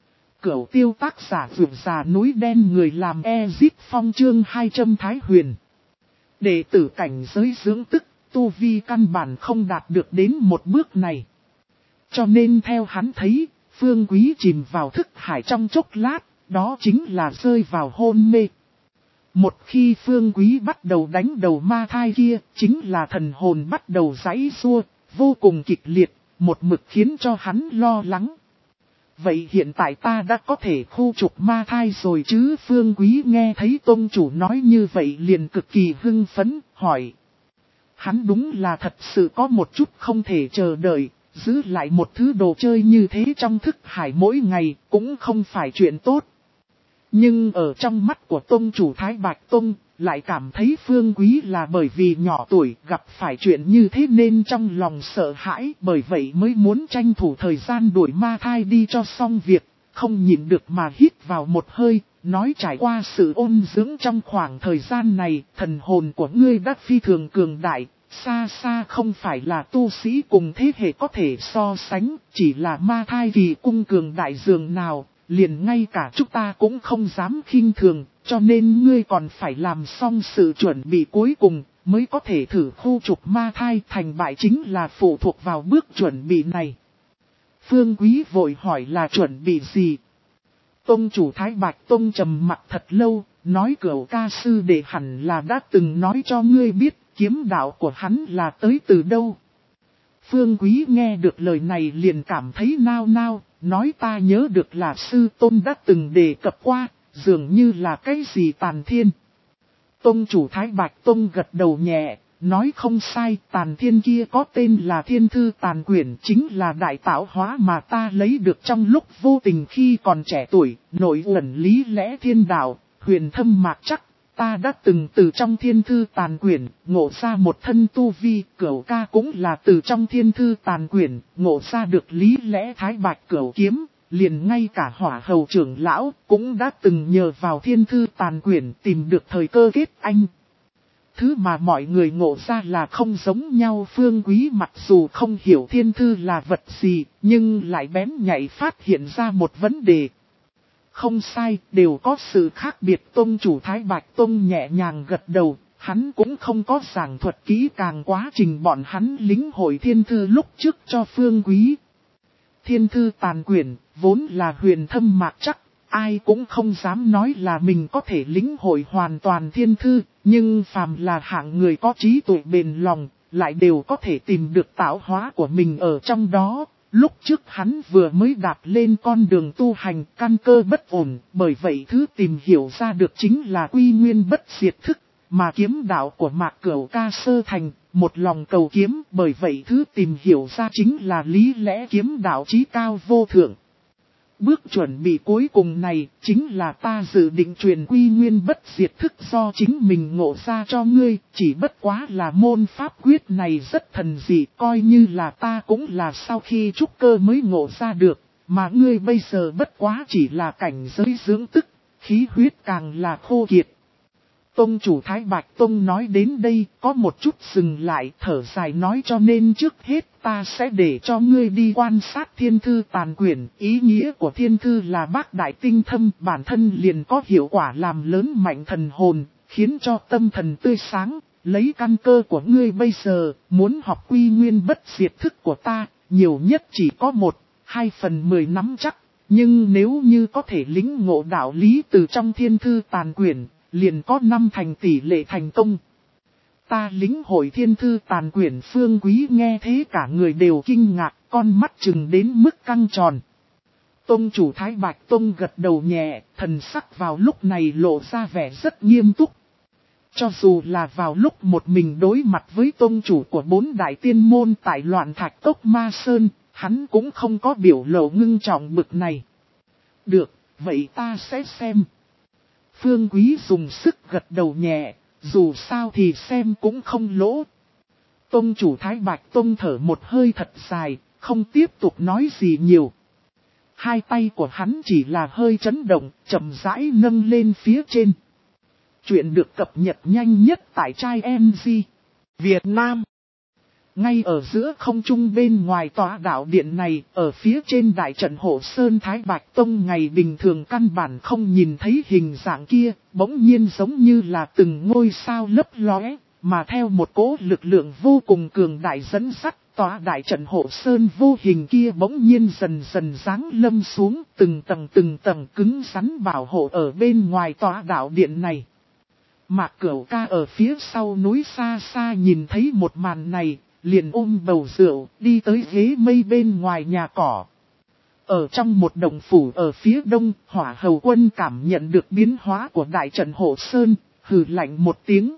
Cửu tiêu tác giả vượt già núi đen người làm Ezit Phong chương hai trăm Thái Huyền. Đệ tử cảnh giới dưỡng tức, tu vi căn bản không đạt được đến một bước này. Cho nên theo hắn thấy, Phương Quý chìm vào thức hải trong chốc lát, đó chính là rơi vào hôn mê. Một khi Phương Quý bắt đầu đánh đầu ma thai kia, chính là thần hồn bắt đầu giãy giụa, vô cùng kịch liệt, một mực khiến cho hắn lo lắng. Vậy hiện tại ta đã có thể khu trục ma thai rồi chứ? Phương Quý nghe thấy tông chủ nói như vậy liền cực kỳ hưng phấn, hỏi. Hắn đúng là thật sự có một chút không thể chờ đợi, giữ lại một thứ đồ chơi như thế trong thức hải mỗi ngày cũng không phải chuyện tốt. Nhưng ở trong mắt của tông chủ Thái Bạch Tông, lại cảm thấy Phương Quý là bởi vì nhỏ tuổi gặp phải chuyện như thế nên trong lòng sợ hãi, bởi vậy mới muốn tranh thủ thời gian đuổi ma thai đi cho xong việc, không nhịn được mà hít vào một hơi, nói trải qua sự ôn dưỡng trong khoảng thời gian này, thần hồn của ngươi đã phi thường cường đại, xa xa không phải là tu sĩ cùng thế hệ có thể so sánh, chỉ là ma thai kỳ cung cường đại dường nào. Liền ngay cả chúng ta cũng không dám khinh thường, cho nên ngươi còn phải làm xong sự chuẩn bị cuối cùng, mới có thể thử khu trục ma thai. Thành bại chính là phụ thuộc vào bước chuẩn bị này. Phương Quý vội hỏi là chuẩn bị gì? Tông chủ Thái Bạch Tông trầm mặt thật lâu, nói Cửu ca sư đệ hẳn là đã từng nói cho ngươi biết kiếm đạo của hắn là tới từ đâu. Phương Quý nghe được lời này liền cảm thấy nao nao, nói ta nhớ được là sư tôn đã từng đề cập qua, dường như là cái gì tàn thiên. Tông chủ Thái Bạch Tông gật đầu nhẹ, nói không sai, tàn thiên kia có tên là Thiên Thư Tàn Quyển, chính là đại tạo hóa mà ta lấy được trong lúc vô tình khi còn trẻ tuổi, nội ẩn lý lẽ thiên đạo, huyền thâm mạc chắc. Ta đã từng từ trong Thiên Thư Tàn Quyển, ngộ ra một thân tu vi, Cửu ca cũng là từ trong Thiên Thư Tàn Quyển, ngộ ra được lý lẽ Thái Bạch Cửu kiếm, liền ngay cả Hỏa Hầu trưởng lão cũng đã từng nhờ vào Thiên Thư Tàn Quyển tìm được thời cơ kết anh. Thứ mà mọi người ngộ ra là không giống nhau. Phương Quý mặc dù không hiểu Thiên Thư là vật gì, nhưng lại bén nhạy phát hiện ra một vấn đề. Không sai, đều có sự khác biệt. Tông chủ Thái Bạch Tông nhẹ nhàng gật đầu, hắn cũng không có giảng thuật kỹ càng quá trình bọn hắn lĩnh hội Thiên Thư lúc trước cho Phương Quý. Thiên Thư Tàn Quyển, vốn là huyền thâm mạc chắc, ai cũng không dám nói là mình có thể lĩnh hội hoàn toàn Thiên Thư, nhưng phàm là hạng người có trí tuệ bền lòng, lại đều có thể tìm được tạo hóa của mình ở trong đó. Lúc trước hắn vừa mới đạp lên con đường tu hành, căn cơ bất ổn, bởi vậy thứ tìm hiểu ra được chính là quy nguyên bất diệt thức, mà kiếm đạo của Mạc Cửu ca sơ thành, một lòng cầu kiếm, bởi vậy thứ tìm hiểu ra chính là lý lẽ kiếm đạo chí cao vô thượng. Bước chuẩn bị cuối cùng này, chính là ta dự định truyền quy nguyên bất diệt thức do chính mình ngộ ra cho ngươi, chỉ bất quá là môn pháp quyết này rất thần dị, coi như là ta cũng là sau khi trúc cơ mới ngộ ra được, mà ngươi bây giờ bất quá chỉ là cảnh giới dưỡng tức, khí huyết càng là khô kiệt. Tông chủ Thái Bạch Tông nói đến đây, có một chút dừng lại, thở dài nói cho nên trước hết ta sẽ để cho ngươi đi quan sát Thiên Thư Tàn Quyển. Ý nghĩa của Thiên Thư là bác đại tinh thâm, bản thân liền có hiệu quả làm lớn mạnh thần hồn, khiến cho tâm thần tươi sáng. Lấy căn cơ của ngươi bây giờ, muốn học quy nguyên bất diệt thức của ta, nhiều nhất chỉ có một, hai phần mười nắm chắc. Nhưng nếu như có thể lĩnh ngộ đạo lý từ trong Thiên Thư Tàn Quyển, liền có năm thành tỷ lệ thành công. Ta lĩnh hội Thiên Thư Tàn Quyển. Phương Quý nghe thế cả người đều kinh ngạc, con mắt trừng đến mức căng tròn. Tông chủ Thái Bạch Tông gật đầu nhẹ, thần sắc vào lúc này lộ ra vẻ rất nghiêm túc. Cho dù là vào lúc một mình đối mặt với tông chủ của bốn đại tiên môn tại Loạn Thạch Cốc Ma Sơn, hắn cũng không có biểu lộ ngưng trọng bực này. Được, vậy ta sẽ xem. Phương Quý dùng sức gật đầu nhẹ, dù sao thì xem cũng không lỗ. Tông chủ Thái Bạch Tông thở một hơi thật dài, không tiếp tục nói gì nhiều. Hai tay của hắn chỉ là hơi chấn động, chậm rãi nâng lên phía trên. Chuyện được cập nhật nhanh nhất tại Trai em giê Việt Nam. Ngay ở giữa không trung bên ngoài tòa đạo điện này, ở phía trên đại trận Hộ Sơn Thái Bạch Tông ngày bình thường căn bản không nhìn thấy hình dạng kia, bỗng nhiên giống như là từng ngôi sao lấp lóe, mà theo một cỗ lực lượng vô cùng cường đại dẫn sắt, tòa đại trận Hộ Sơn vô hình kia bỗng nhiên dần dần giáng lâm xuống, từng tầng từng tầng cứng rắn bảo hộ ở bên ngoài tòa đạo điện này. Mạc Cửu ca ở phía sau núi xa xa nhìn thấy một màn này, liền ôm bầu rượu, đi tới ghế mây bên ngoài nhà cỏ. Ở trong một đồng phủ ở phía đông, Hỏa Hầu quân cảm nhận được biến hóa của đại trận Hộ Sơn, hừ lạnh một tiếng.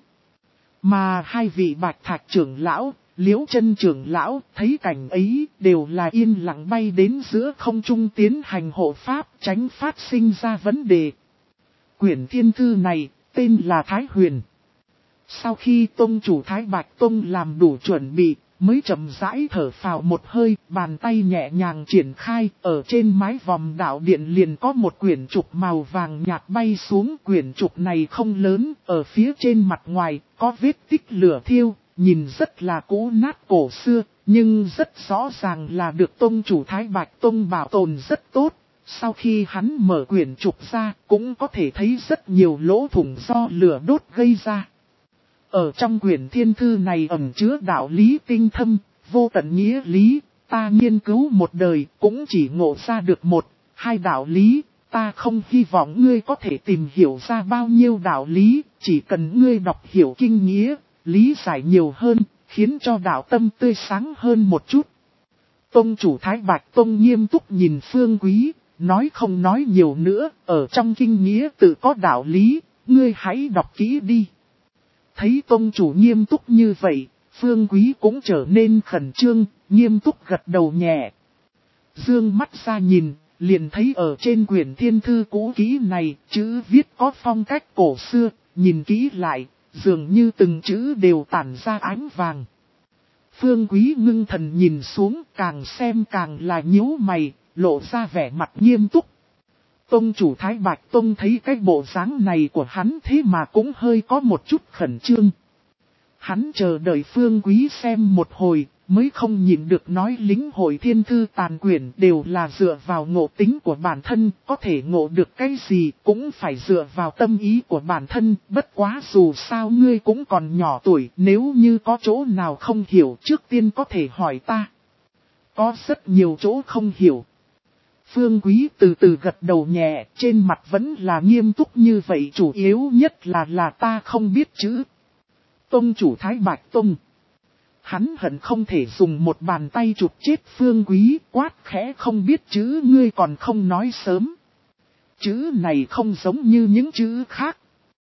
Mà hai vị Bạch Thạch trưởng lão, Liễu Chân trưởng lão, thấy cảnh ấy, đều là yên lặng bay đến giữa không trung tiến hành hộ pháp, tránh phát sinh ra vấn đề. Quyển Thiên Thư này, tên là Thái Huyền. Sau khi tông chủ Thái Bạch Tông làm đủ chuẩn bị, mới chậm rãi thở phào một hơi, bàn tay nhẹ nhàng triển khai, ở trên mái vòm đạo điện liền có một quyển trục màu vàng nhạt bay xuống. Quyển trục này không lớn, ở phía trên mặt ngoài, có vết tích lửa thiêu, nhìn rất là cũ nát cổ xưa, nhưng rất rõ ràng là được tông chủ Thái Bạch Tông bảo tồn rất tốt. Sau khi hắn mở quyển trục ra, cũng có thể thấy rất nhiều lỗ thủng do lửa đốt gây ra. Ở trong quyển Thiên Thư này ẩn chứa đạo lý tinh thâm, vô tận nghĩa lý, ta nghiên cứu một đời cũng chỉ ngộ ra được một, hai đạo lý, ta không hy vọng ngươi có thể tìm hiểu ra bao nhiêu đạo lý, chỉ cần ngươi đọc hiểu kinh nghĩa, lý giải nhiều hơn, khiến cho đạo tâm tươi sáng hơn một chút. Tông chủ Thái Bạch Tông nghiêm túc nhìn Phương Quý, nói không nói nhiều nữa, ở trong kinh nghĩa tự có đạo lý, ngươi hãy đọc kỹ đi. Thấy tông chủ nghiêm túc như vậy, Phương Quý cũng trở nên khẩn trương, nghiêm túc gật đầu nhẹ. Dương mắt ra nhìn, liền thấy ở trên quyển thiên thư cũ kỹ này, chữ viết có phong cách cổ xưa, nhìn kỹ lại, dường như từng chữ đều tản ra ánh vàng. Phương Quý ngưng thần nhìn xuống, càng xem càng là nhíu mày, lộ ra vẻ mặt nghiêm túc. Tông chủ Thái Bạch Tông thấy cái bộ dáng này của hắn thế mà cũng hơi có một chút khẩn trương. Hắn chờ đợi Phương Quý xem một hồi, mới không nhịn được nói lĩnh hội thiên thư tàn quyển đều là dựa vào ngộ tính của bản thân, có thể ngộ được cái gì cũng phải dựa vào tâm ý của bản thân, bất quá dù sao ngươi cũng còn nhỏ tuổi, nếu như có chỗ nào không hiểu trước tiên có thể hỏi ta. Có rất nhiều chỗ không hiểu. Phương Quý từ từ gật đầu nhẹ, trên mặt vẫn là nghiêm túc như vậy, chủ yếu nhất là là ta không biết chữ. Tông chủ Thái Bạch Tông. Hắn hận không thể dùng một bàn tay chụp chết Phương Quý, quát khẽ, không biết chữ ngươi còn không nói sớm. Chữ này không giống như những chữ khác,